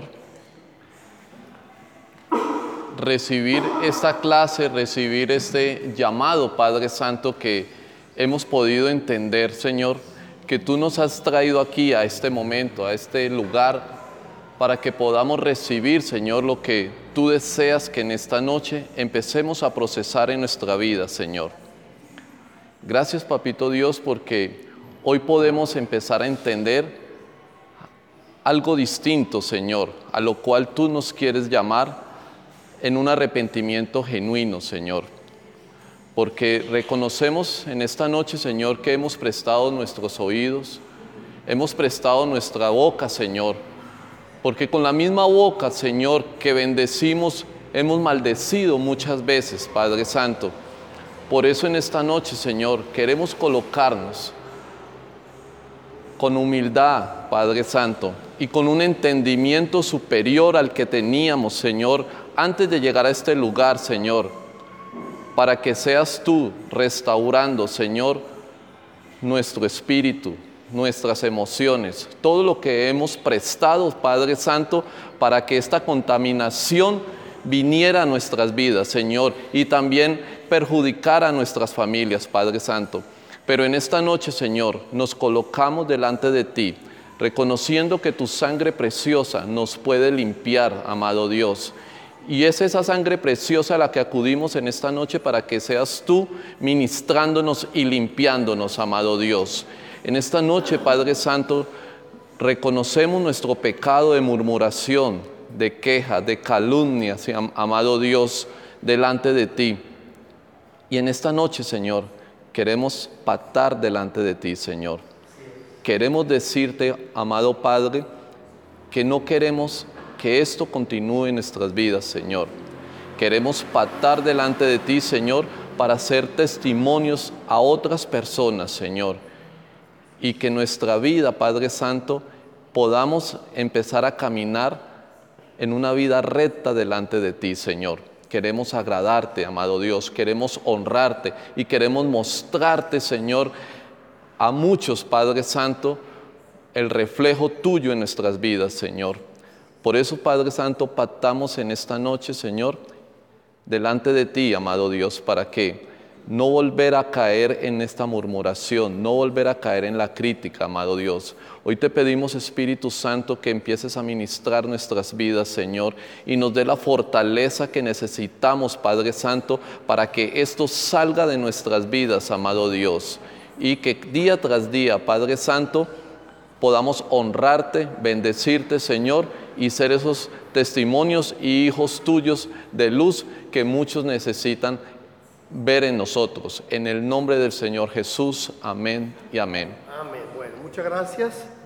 recibir esta clase, recibir este llamado, Padre Santo, que hemos podido entender, Señor, que tú nos has traído aquí a este momento, a este lugar, para que podamos recibir, Señor, lo que tú deseas que en esta noche empecemos a procesar en nuestra vida, Señor. Gracias, Papito Dios, porque hoy podemos empezar a entender algo distinto, Señor, a lo cual tú nos quieres llamar en un arrepentimiento genuino, Señor. Porque reconocemos en esta noche, Señor, que hemos prestado nuestros oídos, hemos prestado nuestra boca, Señor. Porque con la misma boca, Señor, que bendecimos, hemos maldecido muchas veces, Padre Santo. Por eso en esta noche, Señor, queremos colocarnos con humildad, Padre Santo, y con un entendimiento superior al que teníamos, Señor, antes de llegar a este lugar, Señor, para que seas tú restaurando, Señor, nuestro espíritu, nuestras emociones, todo lo que hemos prestado, Padre Santo, para que esta contaminación viniera a nuestras vidas, Señor, y también perjudicara a nuestras familias, Padre Santo. Pero en esta noche, Señor, nos colocamos delante de ti, reconociendo que tu sangre preciosa nos puede limpiar, amado Dios. Y es esa sangre preciosa a la que acudimos en esta noche para que seas tú ministrándonos y limpiándonos, amado Dios. En esta noche, Padre Santo, reconocemos nuestro pecado de murmuración, de queja, de calumnia, amado Dios, delante de ti. Y en esta noche, Señor, queremos pactar delante de ti, Señor. Queremos decirte, amado Padre, que no queremos que esto continúe en nuestras vidas, Señor. Queremos pactar delante de ti, Señor, para ser testimonios a otras personas, Señor. Y que nuestra vida, Padre Santo, podamos empezar a caminar en una vida recta delante de ti, Señor. Queremos agradarte, amado Dios, queremos honrarte y queremos mostrarte, Señor, a muchos, Padre Santo, el reflejo tuyo en nuestras vidas, Señor. Por eso, Padre Santo, pactamos en esta noche, Señor, delante de ti, amado Dios, para que no volver a caer en esta murmuración, no volver a caer en la crítica, amado Dios. Hoy te pedimos, Espíritu Santo, que empieces a ministrar nuestras vidas, Señor, y nos dé la fortaleza que necesitamos, Padre Santo, para que esto salga de nuestras vidas, amado Dios, y que día tras día, Padre Santo, podamos honrarte, bendecirte, Señor, y ser esos testimonios y hijos tuyos de luz que muchos necesitan ver en nosotros. En el nombre del Señor Jesús, amén y amén. Amén. Bueno, muchas gracias.